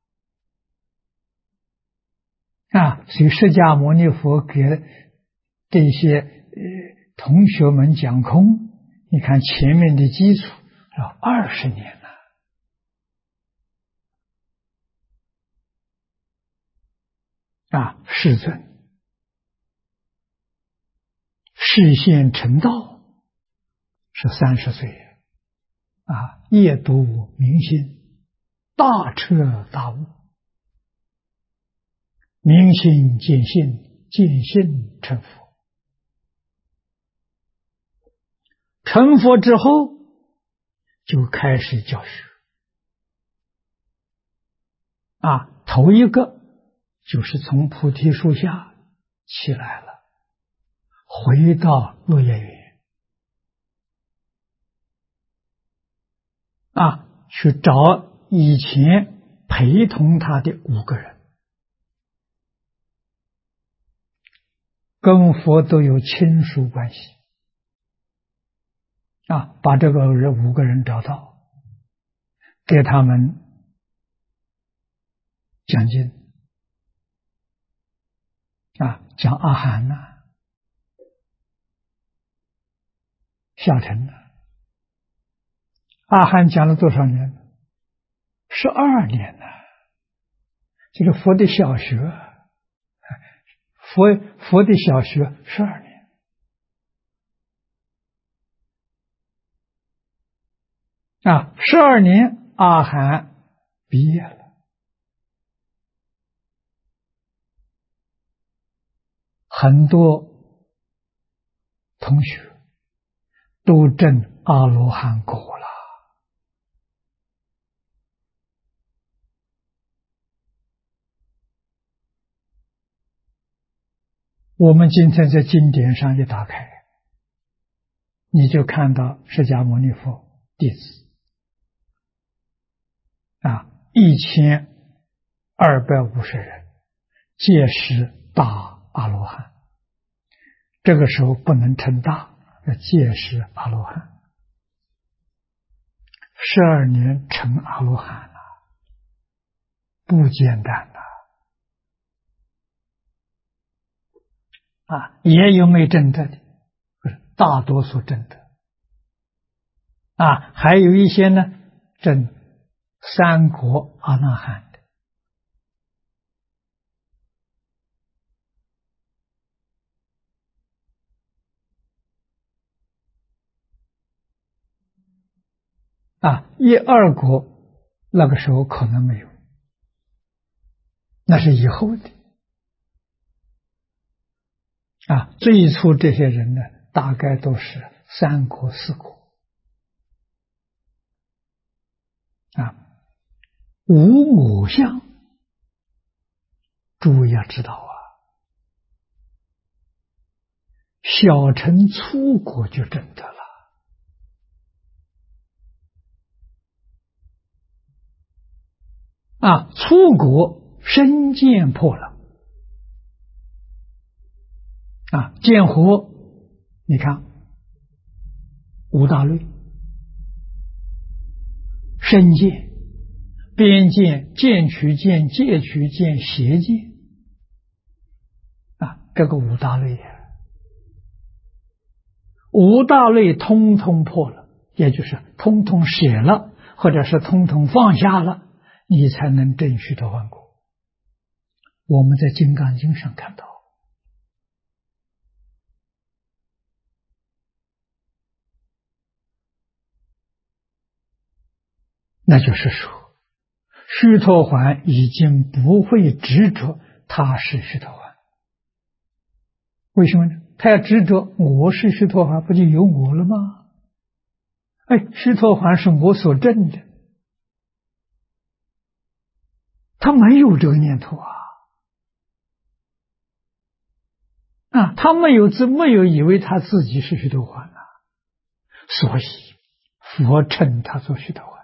所以释迦牟尼佛给这些同学们讲空，你看前面的基础要20年了。世尊示现成道是30岁夜读明心，大彻大悟，明心见性，见性成佛。成佛之后就开始教学头一个就是从菩提树下起来了，回到落叶园去找以前陪同他的5个人，跟佛都有亲属关系把这个5个人找到，给他们讲经讲阿含下沉阿含讲了多少年？12年这个佛的小学，佛的小学12年12年阿含毕业了，很多同学都证阿罗汉果了。我们今天在经典上一打开，你就看到释迦牟尼佛弟子1250人，皆是大阿罗汉。这个时候不能称大，皆是阿罗汉。12年成阿罗汉了，不简单也有没证得的，大多数证得还有一些呢证三果阿那含的一二果那个时候可能没有，那是以后的。最初这些人呢，大概都是三果四果。无我相，诸位要知道小乘粗果就真的了。粗果身见破了。见惑，你看五大类，身见、边见、见取见、戒取见、邪见，这个五大类五大类通通破了，也就是通通舍了，或者是通通放下了，你才能证虚陀洹果。我们在《金刚经》上看到，那就是说，须陀洹已经不会执着他是须陀洹。为什么呢？他要执着我是须陀洹，不就有我了吗？须陀洹是我所证的，他没有这个念头他没有以为他自己是须陀洹所以佛称他做须陀洹。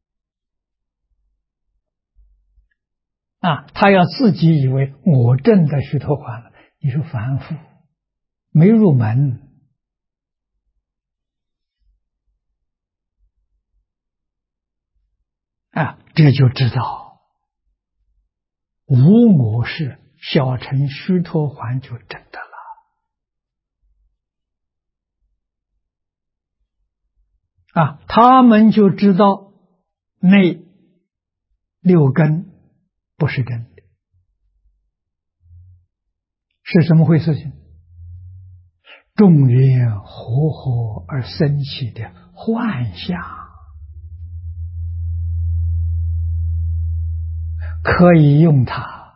他要自己以为我证的须陀洹了，你是凡夫，没入门。这就知道无我是小乘须陀洹就真的了。他们就知道内六根不是真的，是怎么回事情？众缘和合而生起的幻象，可以用它，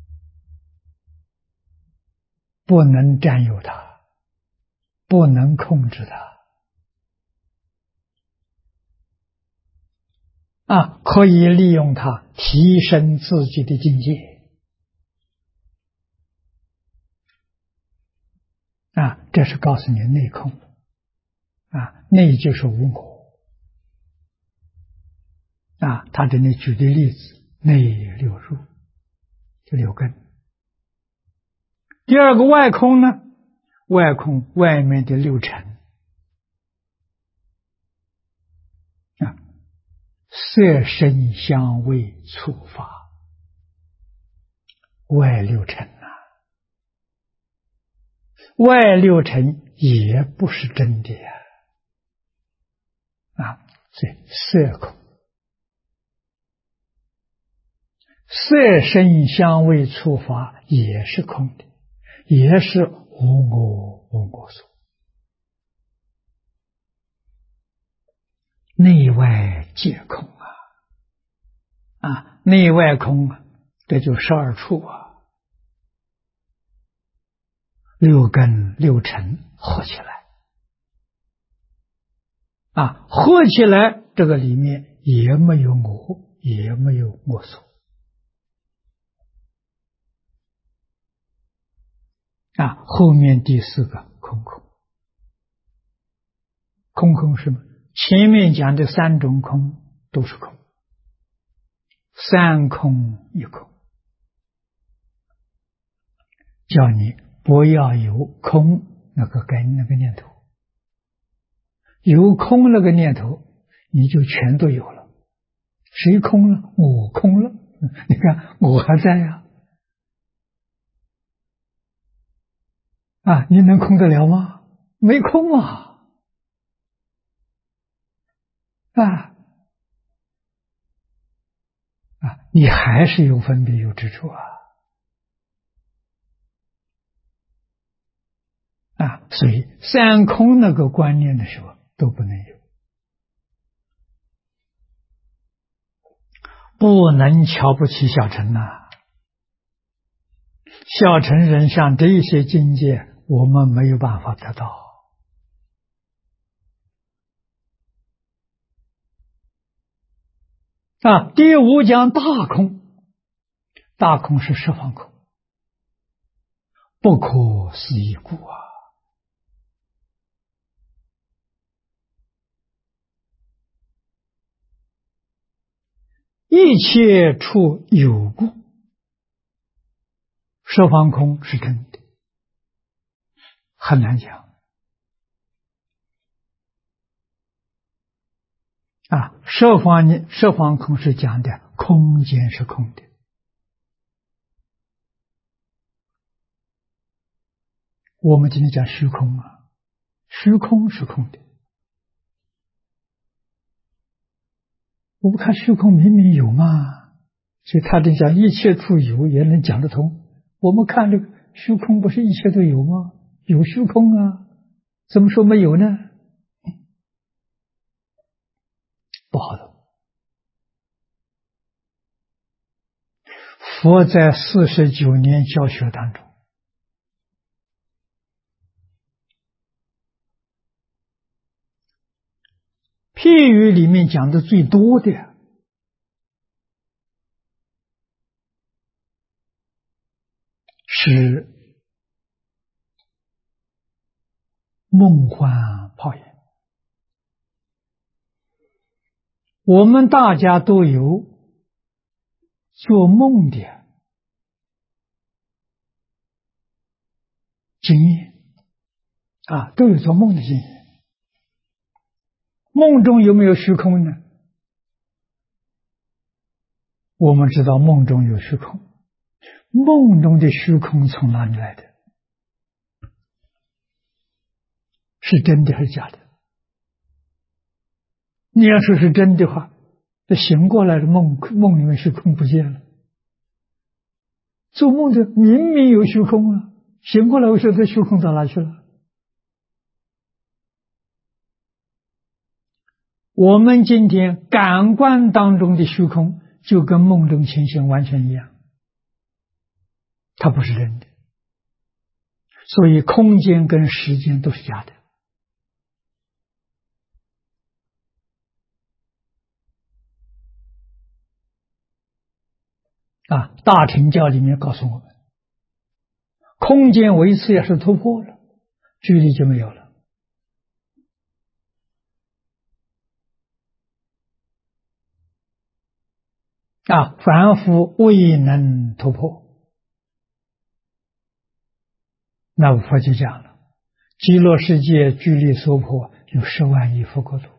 不能占有它，不能控制它，可以利用它提升自己的境界。这是告诉你内空。内就是无我。他这里举的例子，内六入，这六根。第二个外空呢？外空外面的六尘，色声香味触法，外六尘外六尘也不是真的所以色空。色声香味触法也是空的，也是无我无我所。内外皆空内外空这就12处六根六尘合起来合起来，这个里面也没有我，也没有我所后面第四个空空。空空是什么？前面讲的三种空都是空，三空一空，叫你不要有空那个念头，有空那个念头你就全都有了。谁空了？我空了。你看我还在你能空得了吗？没空你还是有分别有执着所以三空那个观念的时候都不能有不能瞧不起小乘呐。小乘人像这些境界，我们没有办法得到。第五讲大空，大空是十方空，不可思议故啊！一切处有故，十方空是真的，很难讲十方空是讲的空间是空的。我们今天讲虚空啊，虚空是空的。我们看虚空明明有嘛，所以他这讲一切处有也能讲得通。我们看这个虚空不是一切都有吗？有虚空啊，怎么说没有呢？不好懂。佛在49年教学当中，譬喻里面讲的最多的是梦幻泡影。我们大家都有做梦的经验都有做梦的经验。梦中有没有虚空呢？我们知道梦中有虚空，梦中的虚空从哪里来的？是真的还是假的？你要说是真的话，这醒过来的梦里面虚空不见了。做梦的明明有虚空啊，醒过来为什么这虚空到哪去了？我们今天感官当中的虚空就跟梦中情形完全一样，它不是真的，所以空间跟时间都是假的。大乘教里面告诉我们，空间维次要是突破了，距离就没有了。凡夫未能突破，那佛就讲了，极乐世界距离娑婆有10万亿佛国土，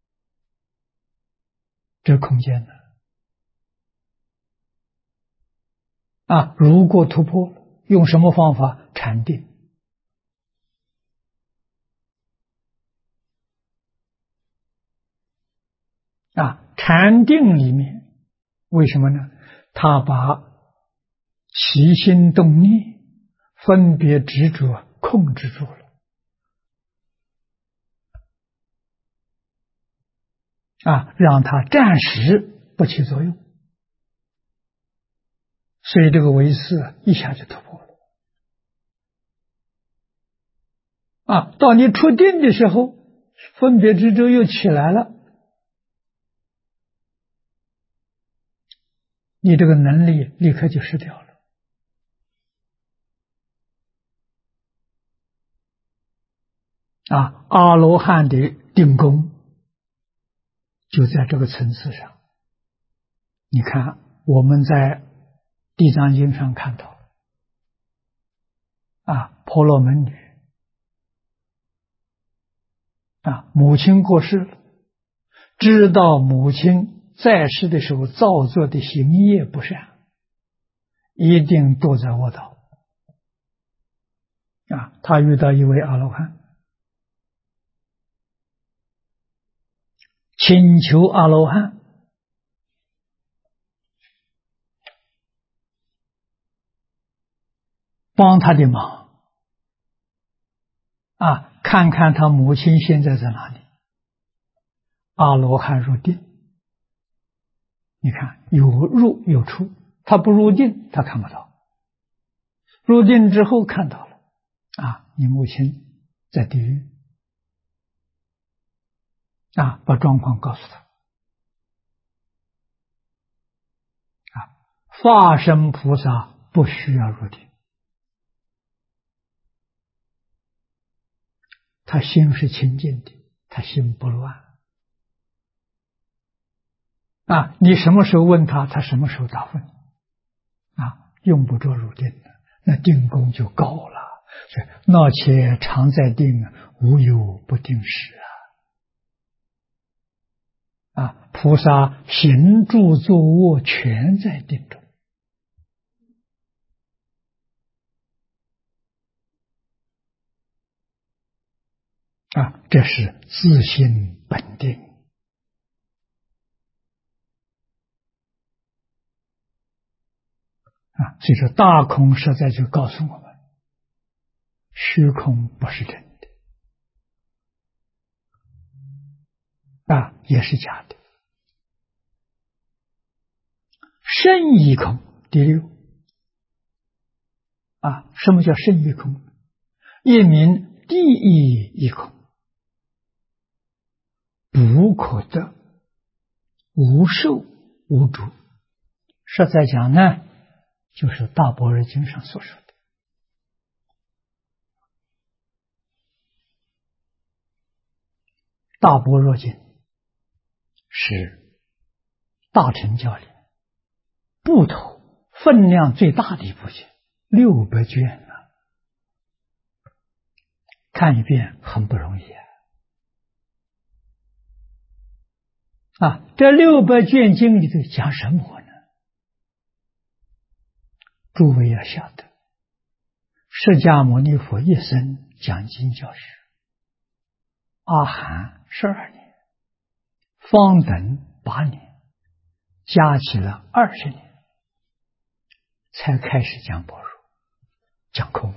这空间呢？如果突破了，用什么方法？禅定。禅定里面为什么呢？他把起心动念、分别执着控制住了。让它暂时不起作用，所以这个唯识一下就突破了。到你出定的时候，分别执着又起来了，你这个能力立刻就失掉了。阿罗汉的定功就在这个层次上。你看我们在地藏经上看到婆罗门女母亲过世了，知道母亲在世的时候造作的行业不善，一定堕在恶道。他遇到一位阿罗汉，请求阿罗汉帮他的忙看看他母亲现在在哪里。阿罗汉入定， 你看有入有出，他不入定他看不到，入定之后看到了你母亲在地狱把状况告诉他化身菩萨不需要入定，他心是清净的，他心不乱你什么时候问他，他什么时候答复你用不着入定的，那定功就高了。所以那且常在定，无有不定时菩萨行住坐卧全在定中这是自性本定所以说大空实在就告诉我们，虚空不是真的也是假的。胜义空，第六什么叫胜义空？一名第一义空，不可得，无受无主。实在讲呢，就是大般若经上所说的大般若经是大乘教里部头分量最大的一部经，600卷看一遍很不容易这600卷经里头讲什么呢？诸位要晓得，释迦牟尼佛一生讲经教学，阿含12年，方等8年，加起了20年，才开始讲般若，讲空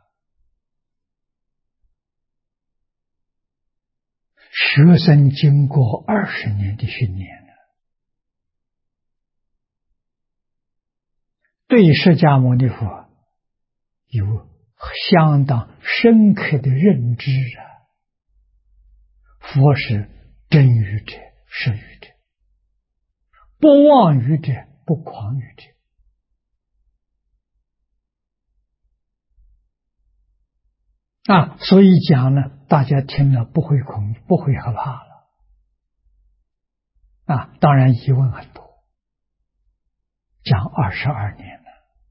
学生经过20年的训练对释迦牟尼佛有相当深刻的认知佛是真语者，实语者，不妄语者，不诳语者所以讲呢，大家听了不会恐惧，不会害怕了当然疑问很多，讲22年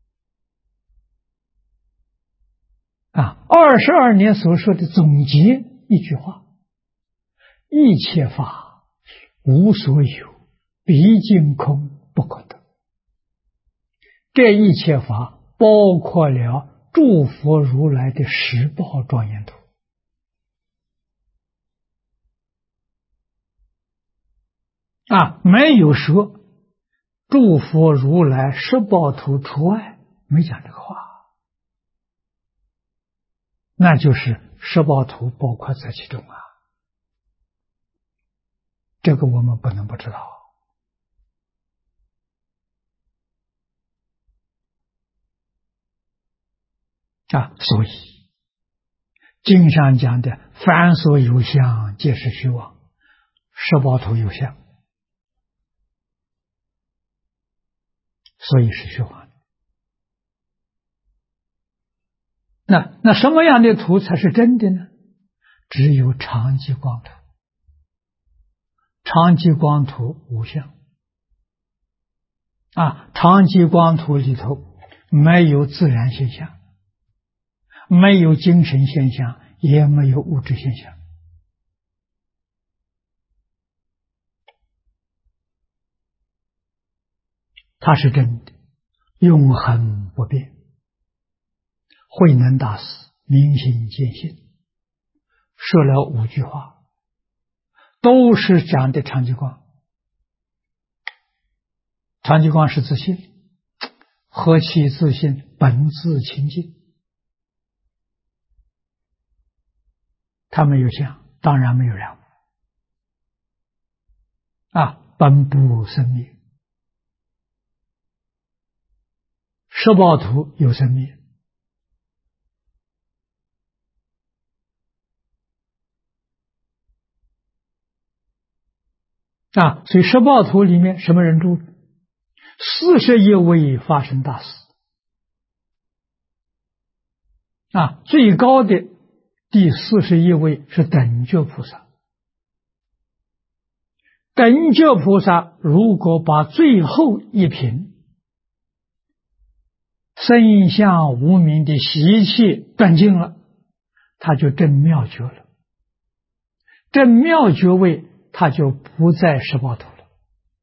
了22年所说的总结一句话：一切法无所有，毕竟空不可得。这一切法包括了诸佛如来的十报庄严图没有说诸佛如来十报图除外，没讲这个话，那就是十报图包括在其中这个我们不能不知道所以经上讲的凡所有相皆是虚妄，十报图有相，所以是虚妄的。那什么样的图才是真的呢？只有常寂光图，常寂光图无相常寂光图里头没有自然现象，没有精神现象，也没有物质现象它是真的，永恒不变。慧能大师明心见性说了5句话，都是讲的常寂光。常寂光是自性，何其自性，本自清净。它没有相，当然没有了本不生灭， 十报图有生灭啊，所以十报图里面什么人住？41位发生大事啊，最高的第41位是等觉菩萨。等觉菩萨如果把最后一品身相无明的习气断尽了，他就证妙觉了。证妙觉位，他就不在十报图了。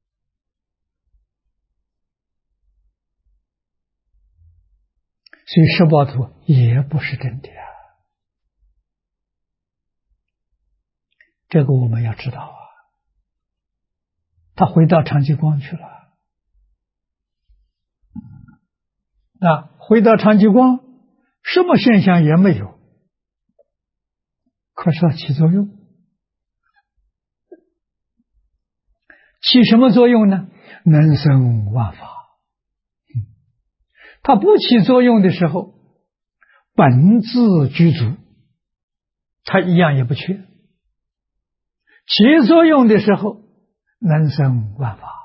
所以十报图也不是真的啊，这个我们要知道啊。他回到长寂光去了。那回到长寂光，什么现象也没有，可是它起作用。起什么作用呢？能生万法。它不起作用的时候，本自具足，它一样也不缺。起作用的时候，能生万法。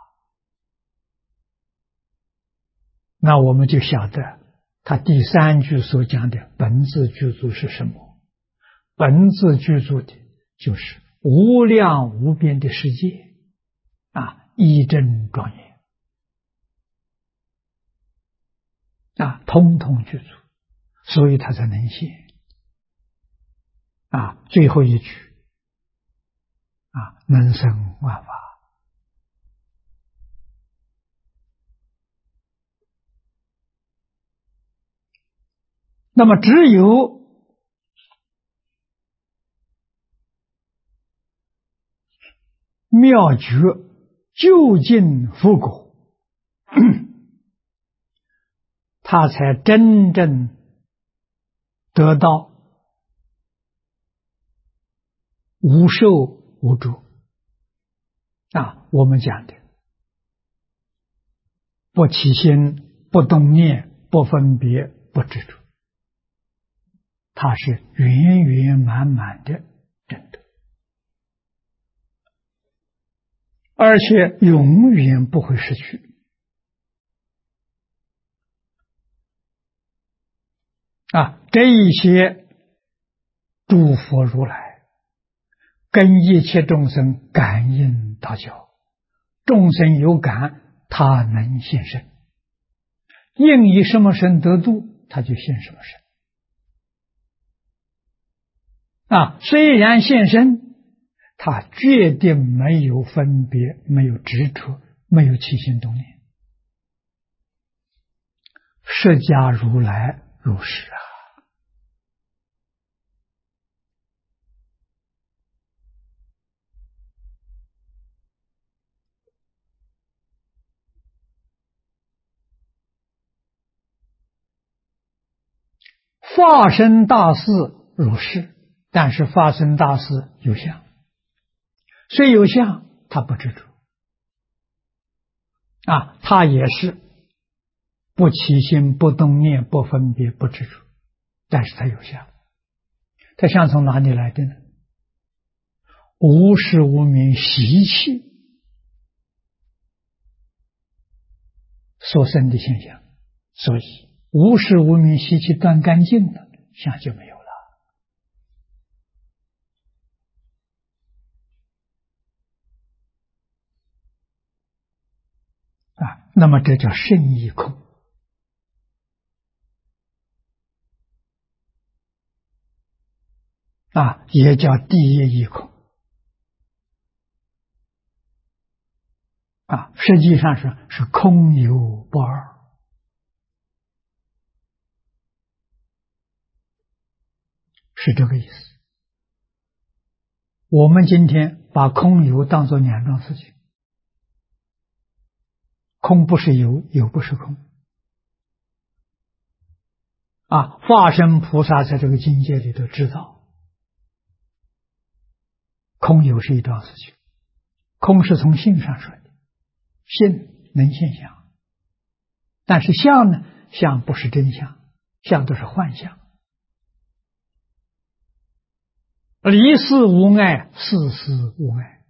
那我们就晓得他第三句所讲的本自具足是什么？本自具足的就是无量无边的世界啊，一真庄严啊，通通具足，所以他才能现啊。最后一句啊，能生万法。那么只有妙觉究竟复果，他才真正得到无受无着啊。我们讲的不起心，不动念，不分别，不执着，它是圆圆满满的真德，而且永远不会失去啊！这一些诸佛如来跟一切众生感应道交，众生有感，他能现身，应以什么身得度，他就现什么身啊。虽然现身，他决定没有分别，没有执着，没有起心动念。释迦如来如是啊。化身大事如是，但是化身大事有相，虽有相，他不执着啊，他也是不起心，不动念，不分别，不执着，但是他有相。他相从哪里来的呢？无始无明习气所生的现象，所以无始无明习气断干净了，相就没有了啊。那么这叫圣义空啊，也叫第一义空啊。实际上是空有不二。是这个意思。我们今天把空有当作两桩事情，空不是有，有不是空啊。化身菩萨在这个境界里头知道，空有是一桩事情，空是从性上说的，性能现象，但是相呢？ 相不是真相，相都是幻象。离事无碍，事事无碍。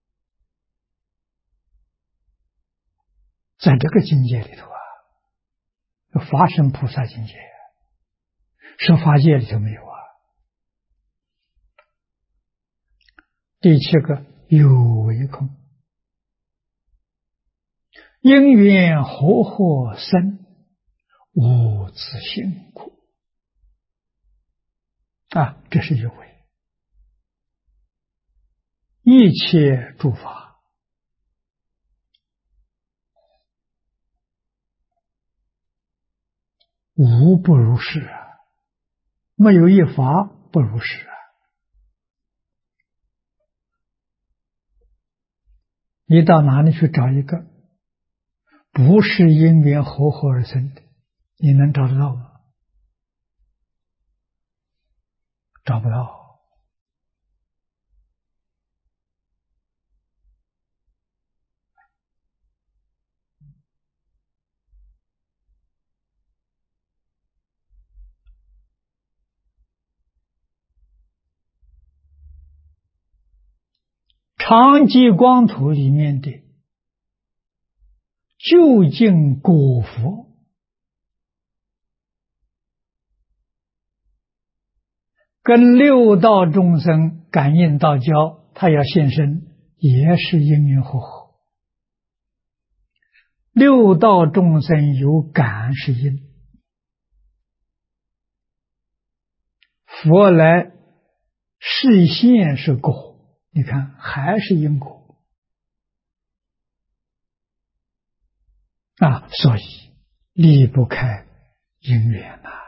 在这个境界里头啊，法身菩萨境界，十法界里头没有啊。第七个有为空，因缘和合生，无自性苦啊，这是有为。一切诸法无不如是啊，没有一法不如是啊。你到哪里去找一个不是因缘和合而生的，你能找得到吗？找不到。常寂光土里面的究竟果佛，跟六道众生感应道交，他要现身，也是因缘和合。六道众生有感是因，佛来示现是果，你看还是因果啊，所以离不开因缘呐。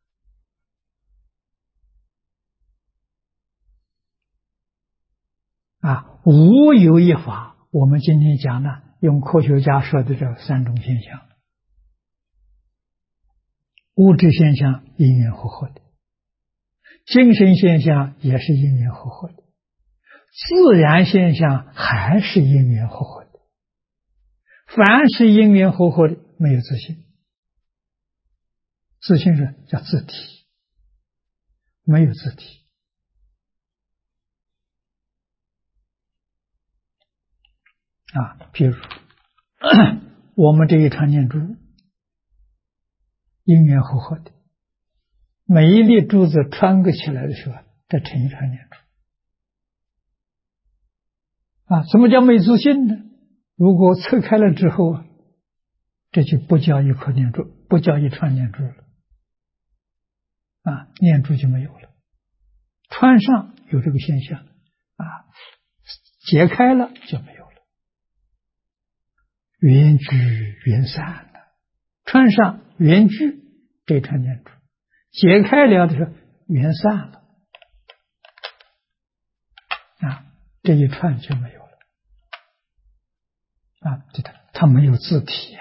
无有一法，我们今天讲呢，用科学家说的这三种现象：物质现象因缘和合的，精神现象也是因缘和合的，自然现象还是因缘和合的。凡是因缘和合的，没有自性。自性是叫自体，没有自体。譬如我们这一串念珠，因缘和合的，每一粒珠子穿个起来的时候，再成一串念珠。什么叫没自性呢？如果拆开了之后，这就不叫一颗念珠，不叫一串念珠了。念珠就没有了。穿上有这个现象，解开了就没有了。缘聚缘散了，穿上缘聚这串念珠，解开了的时候缘散了，这一串就没有了。它没有自体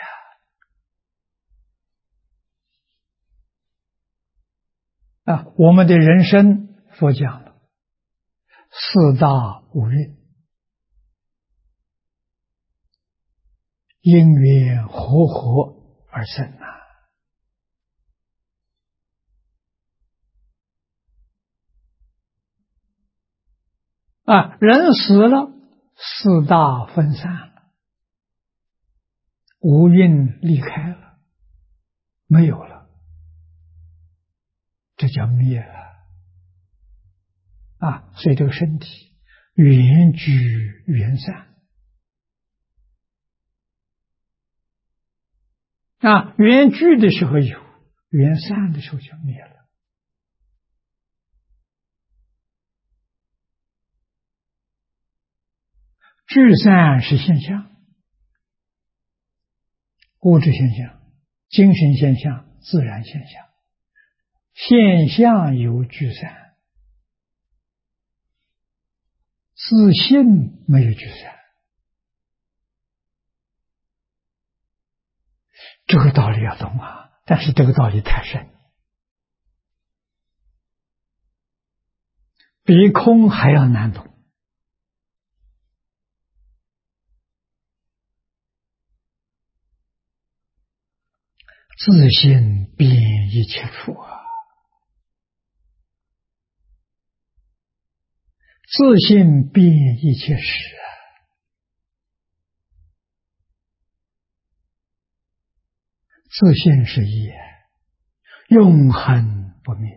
我们的人生佛讲了四大五蕴，因缘和合而生人死了，四大分散了，五蕴离开了，没有了，这叫灭了。所以这个身体缘聚缘散。缘聚的时候有，缘散的时候就灭了。聚散是现象，物质现象、精神现象、自然现象。现象有聚散，自性没有聚散。这个道理要懂但是这个道理太深，比空还要难懂。 自性遍一切处啊，自性遍一切时啊，自性是业，永恒不灭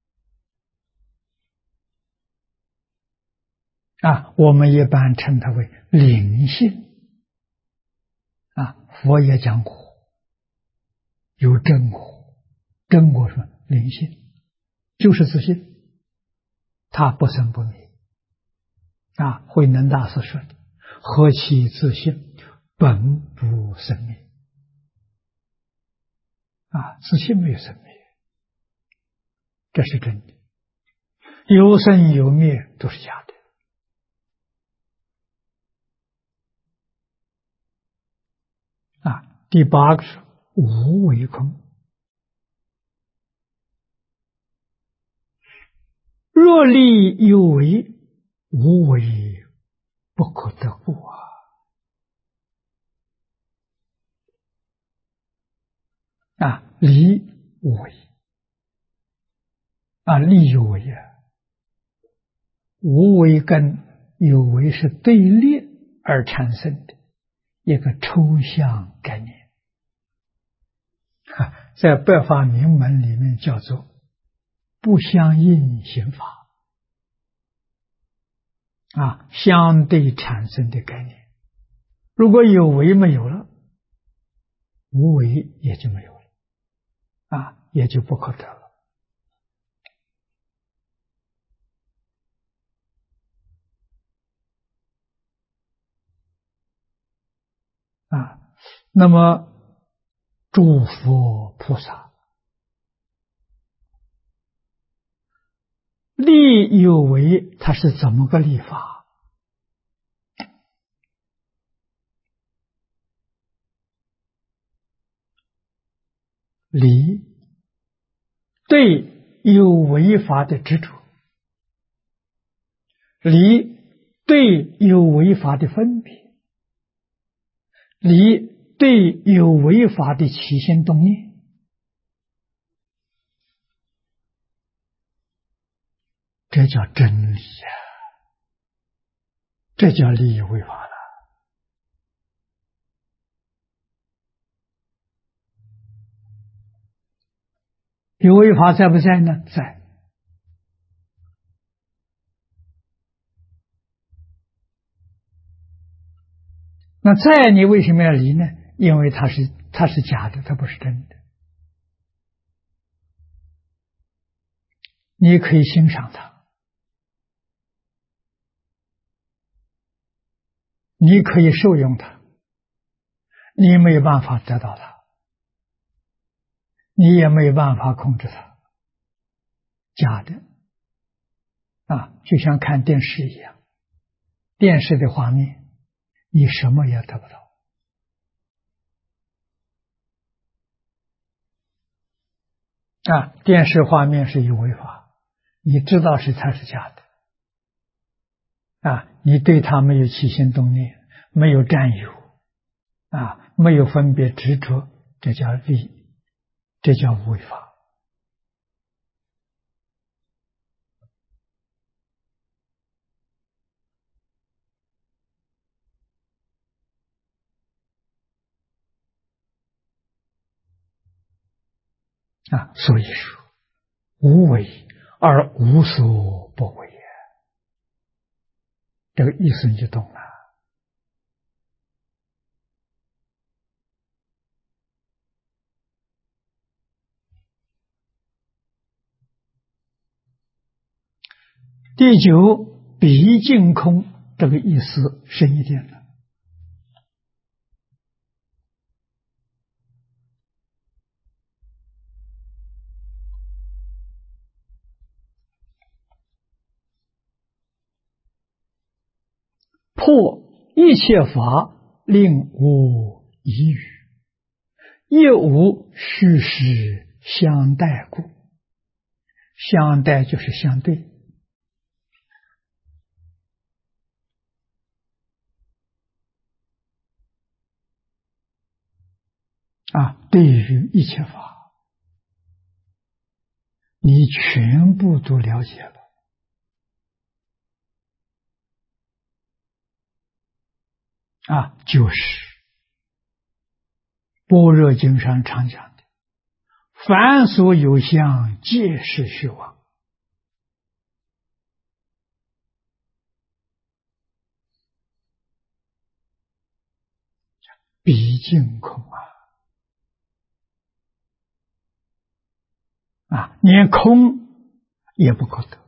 啊，我们一般称它为灵性啊。佛也讲过，有真我，真我说灵性就是自性，它不生不灭啊。慧能大师说的：“何其自性，本不生灭。”啊，自性没有生灭，这是真的。有生有灭都是假的。啊，第八个是无为空。若立有为，无为不可得故啊！啊，离无为啊，立有为啊，无为跟有为是对立而产生的一个抽象概念啊，在百法明门里面叫做不相应行法啊，相对产生的概念。如果有为没有了，无为也就没有了啊，也就不可得了。啊，那么诸佛菩萨立有为，它是怎么个立法？离对有为法的执着，离对有为法的分别，离对有为法的起心动念，这叫真理呀、这叫立有为法了。有为法在不在呢？在。那在你为什么要离呢？因为它是假的，它不是真的。你可以欣赏它，你可以受用它，你没有办法得到它，你也没有办法控制它，假的啊，就像看电视一样，电视的画面你什么也得不到啊，电视画面是有为法，你知道是它是假的啊，你对它没有起心动念，没有占有啊，没有分别执着，这叫立，这叫无为法啊。所以说无为而无所不为，这个意思你就懂了。第九，毕竟空，这个意思深一点了。破一切法，令无一语，亦无虚实相待故。相待就是相对对于一切法，你全部都了解了就是般若经上常讲的，凡所有相，皆是虚妄。毕竟空连空也不可得。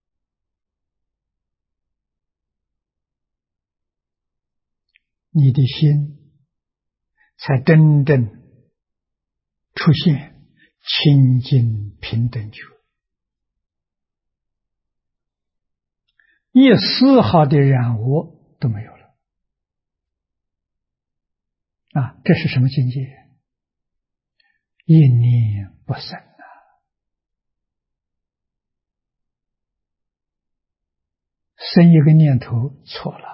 你的心才真正出现清净平等觉，一丝毫的染污都没有了这是什么境界？一念不生生一个念头错了，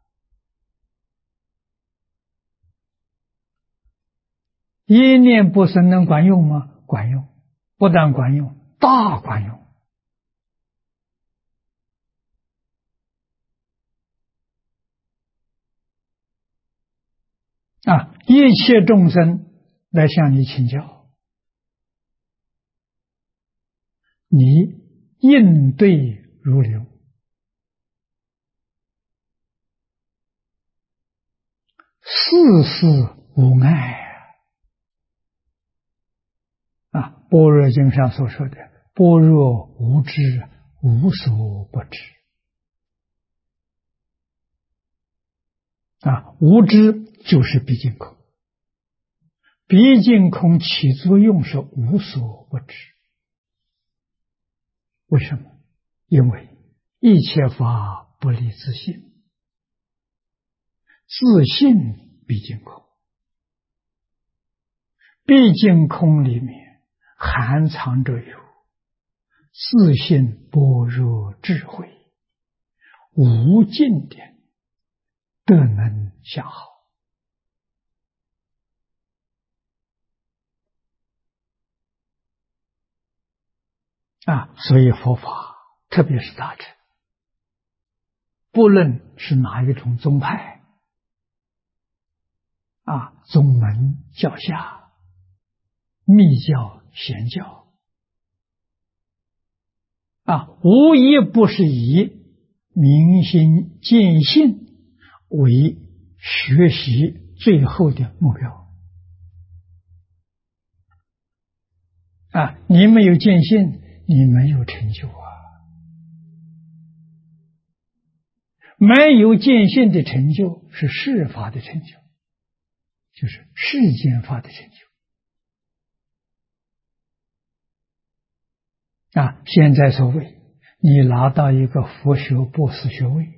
一念不生能管用吗？管用，不但管用，大管用一切众生来向你请教，你应对如流，事事无碍般若经上所说的般若无知，无所不知无知就是毕竟空，毕竟空起作用是无所不知。为什么？因为一切法不离自性，自性毕竟空，毕竟空里面含藏着有自性般若智慧无尽的德能相好所以佛法特别是大乘，不论是哪一种宗派宗门教下，密教显教无一不是以明心见性为学习最后的目标你没有见性，你没有成就没有见性的成就是世法的成就，就是世间法的成就现在所谓你拿到一个佛学博士学位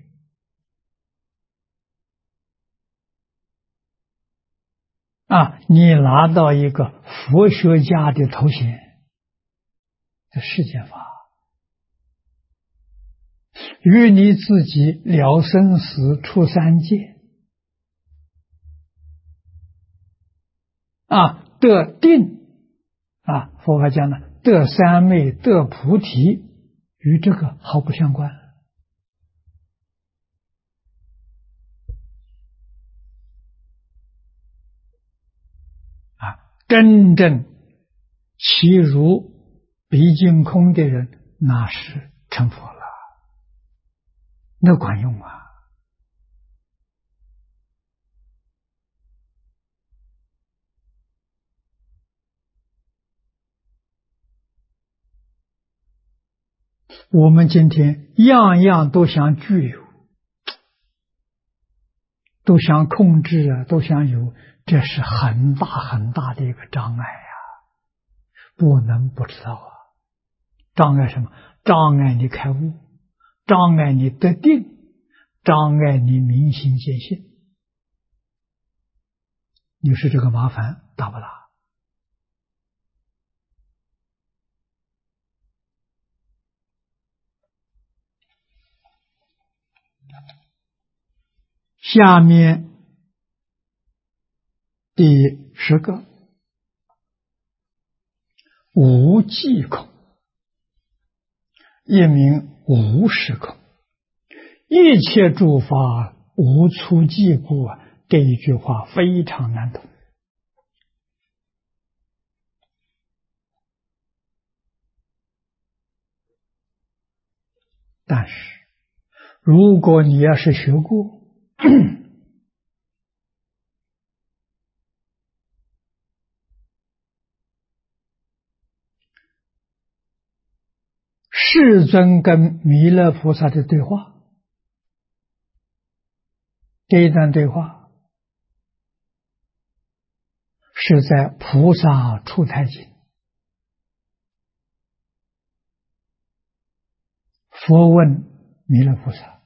你拿到一个佛学家的头衔，这世间法与你自己了生死出三界得定佛法讲的得三昧得菩提，与这个毫不相关真正其如毕竟空的人，那是成佛了，那管用我们今天样样都想具有，都想控制都想有，这是很大很大的一个障碍不能不知道障碍什么？障碍你开悟，障碍你得定，障碍你明心见性。你说这个麻烦大不大？下面第10个无记空，一名无实空。一切诸法无出即故啊，这一句话非常难懂。但是如果你要是学过世尊跟弥勒菩萨的对话，这一段对话是在菩萨出胎经，佛问弥勒菩萨，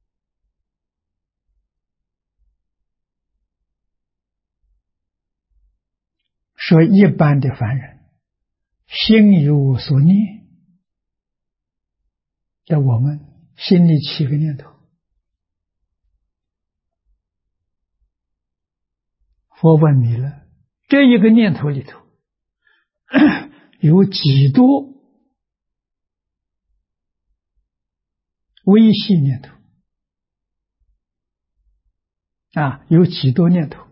说一般的凡人心有所念，在我们心里起个念头，佛问弥勒，这一个念头里头有几多微细念头啊？有几多念头？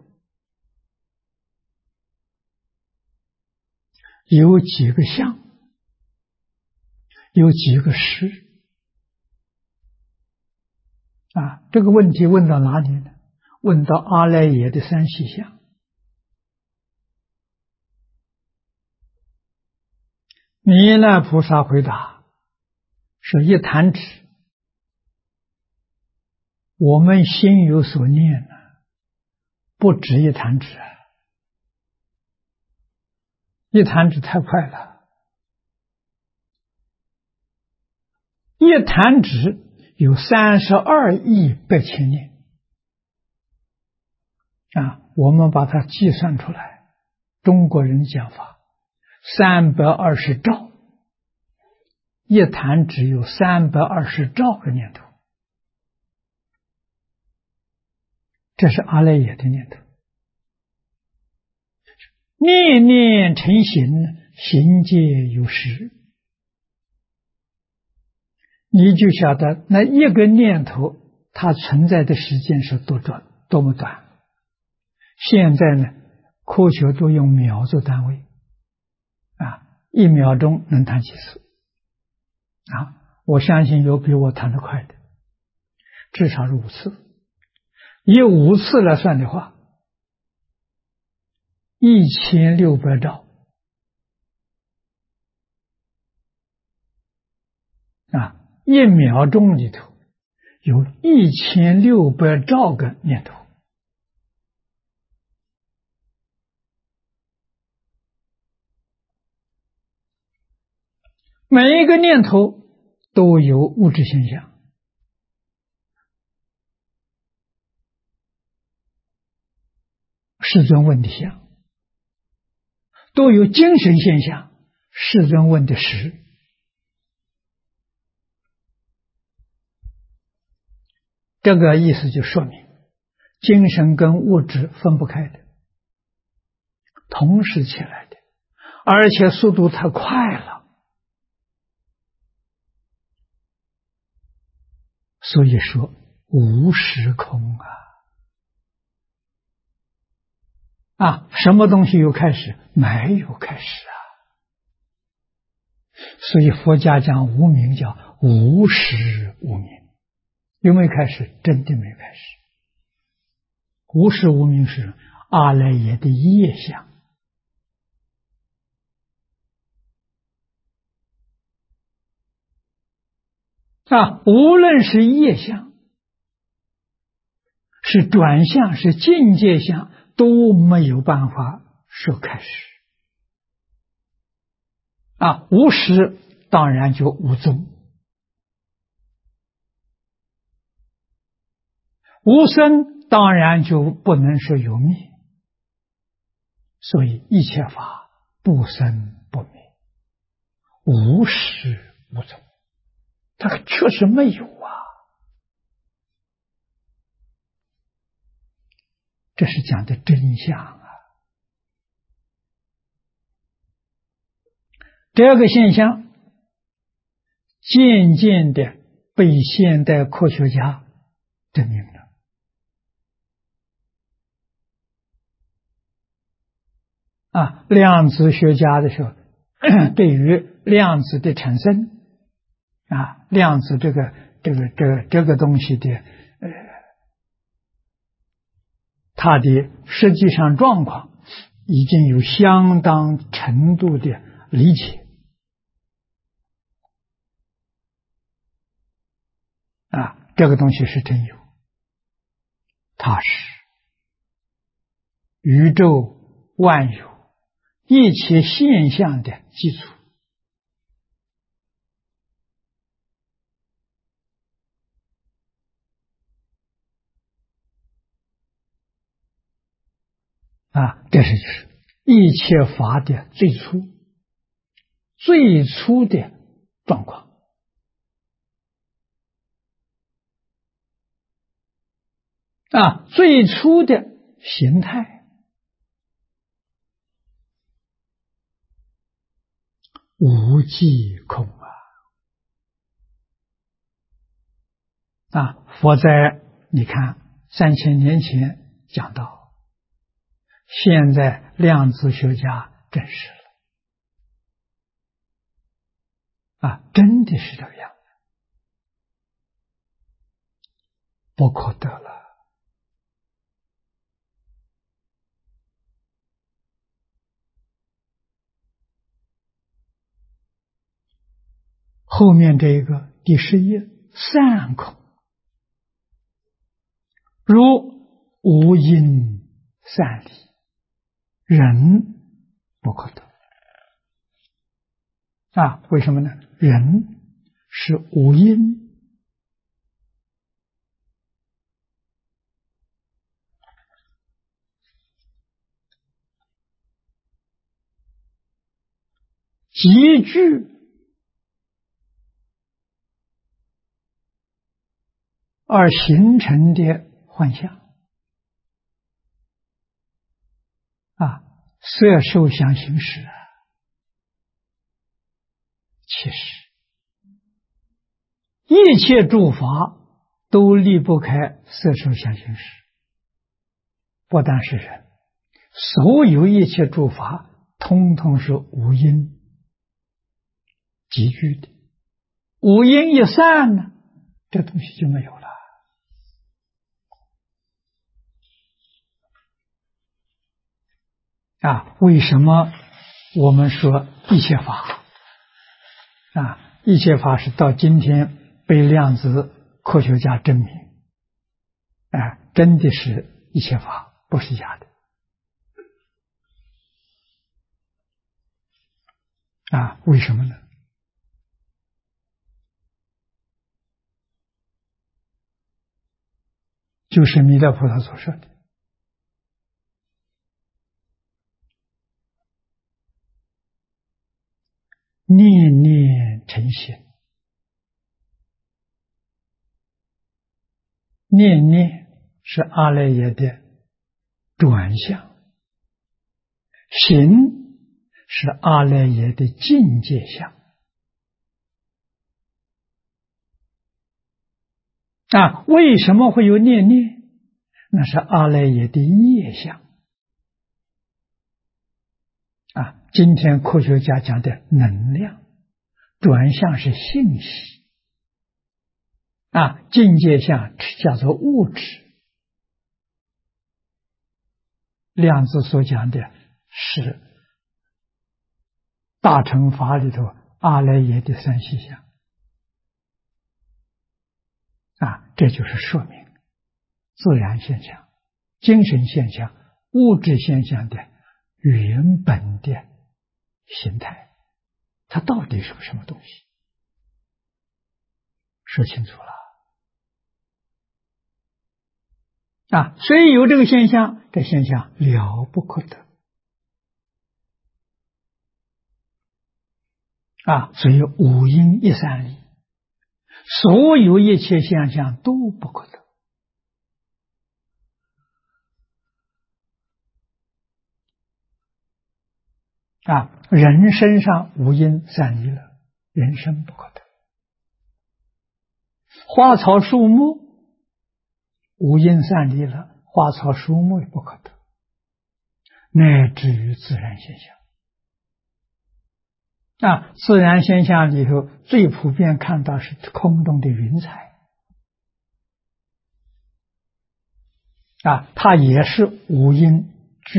有几个相？有几个识？啊，这个问题问到哪里呢？问到阿赖耶的三细相。弥勒菩萨回答说：一弹指，我们心有所念呢，不止一弹指啊，一弹指太快了，一弹指有32亿百千年啊，我们把它计算出来，中国人讲法320兆，一弹指有320兆个念头，这是阿赖耶的念头。念念成形，形皆有时，你就晓得那一个念头它存在的时间是多么短。现在呢，科学都用秒做单位啊，1秒钟能弹几次啊？我相信有比我弹得快的，至少是5次。以5次来算的话，1600兆啊，1秒钟里头有1600兆个念头。每一个念头都有物质现象，世尊问的相；都有精神现象，世尊问的实。这个意思就说明，精神跟物质分不开的，同时起来的，而且速度太快了。所以说无时空什么东西有开始？没有开始啊。所以佛家讲无明叫无始无明，有没有开始？真的没有开始。无始无明是阿赖耶的业相无论是业相是转向是境界相，都没有办法说开始无始当然就无踪，无生当然就不能说有灭，所以一切法不生不灭，无始无踪，它确实没有这是讲的真相这个现象渐渐的被现代科学家证明了。量子学家的时候，对于量子的产生，量子这个东西的它的实际上状况，已经有相当程度的理解。这个东西是真有，它是宇宙万有一切现象的基础。这是就是一切法的最初的状况。最初的形态，无际空佛在你看3000年前讲到，现在量子学家证实了，真的是这个样子，不可得了。后面这个第11散空，如无因散离，人不可得。为什么呢？人是无因，集聚而形成的幻象。色受想行识，其实一切诸法都离不开色受想行识。不但是人，所有一切诸法通通是无因集聚的，无因一散呢，这东西就没有了。为什么我们说一切法？一切法是到今天被量子科学家证明，真的是一切法，不是假的。为什么呢？就是弥勒菩萨所说的，念念成形，念念是阿赖耶的转向，行是阿赖耶的境界相。为什么会有念念？那是阿赖耶的业相。今天科学家讲的能量转向是信息，境界相叫做物质。量子所讲的是大乘法里头阿赖耶的三细相。这就是说明自然现象、精神现象、物质现象的原本的形态，它到底是个什么东西？说清楚了。虽有这个现象，这现象了不可得。所以五因一散离，所有一切现象都不可得。 人身上无因散离了，人身不可得；花草树木无因散离了，花草树木也不可得，乃至于自然现象。自然现象里头最普遍看到是空中的云彩，它也是无因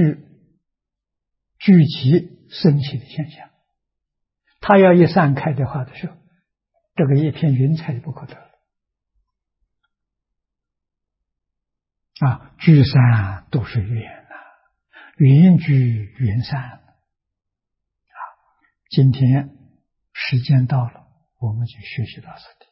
聚集升起的现象。它要一散开的话的时候，这个一片云彩就不可得了。聚散都是缘云聚云散。今天时间到了，我们就学习到这里。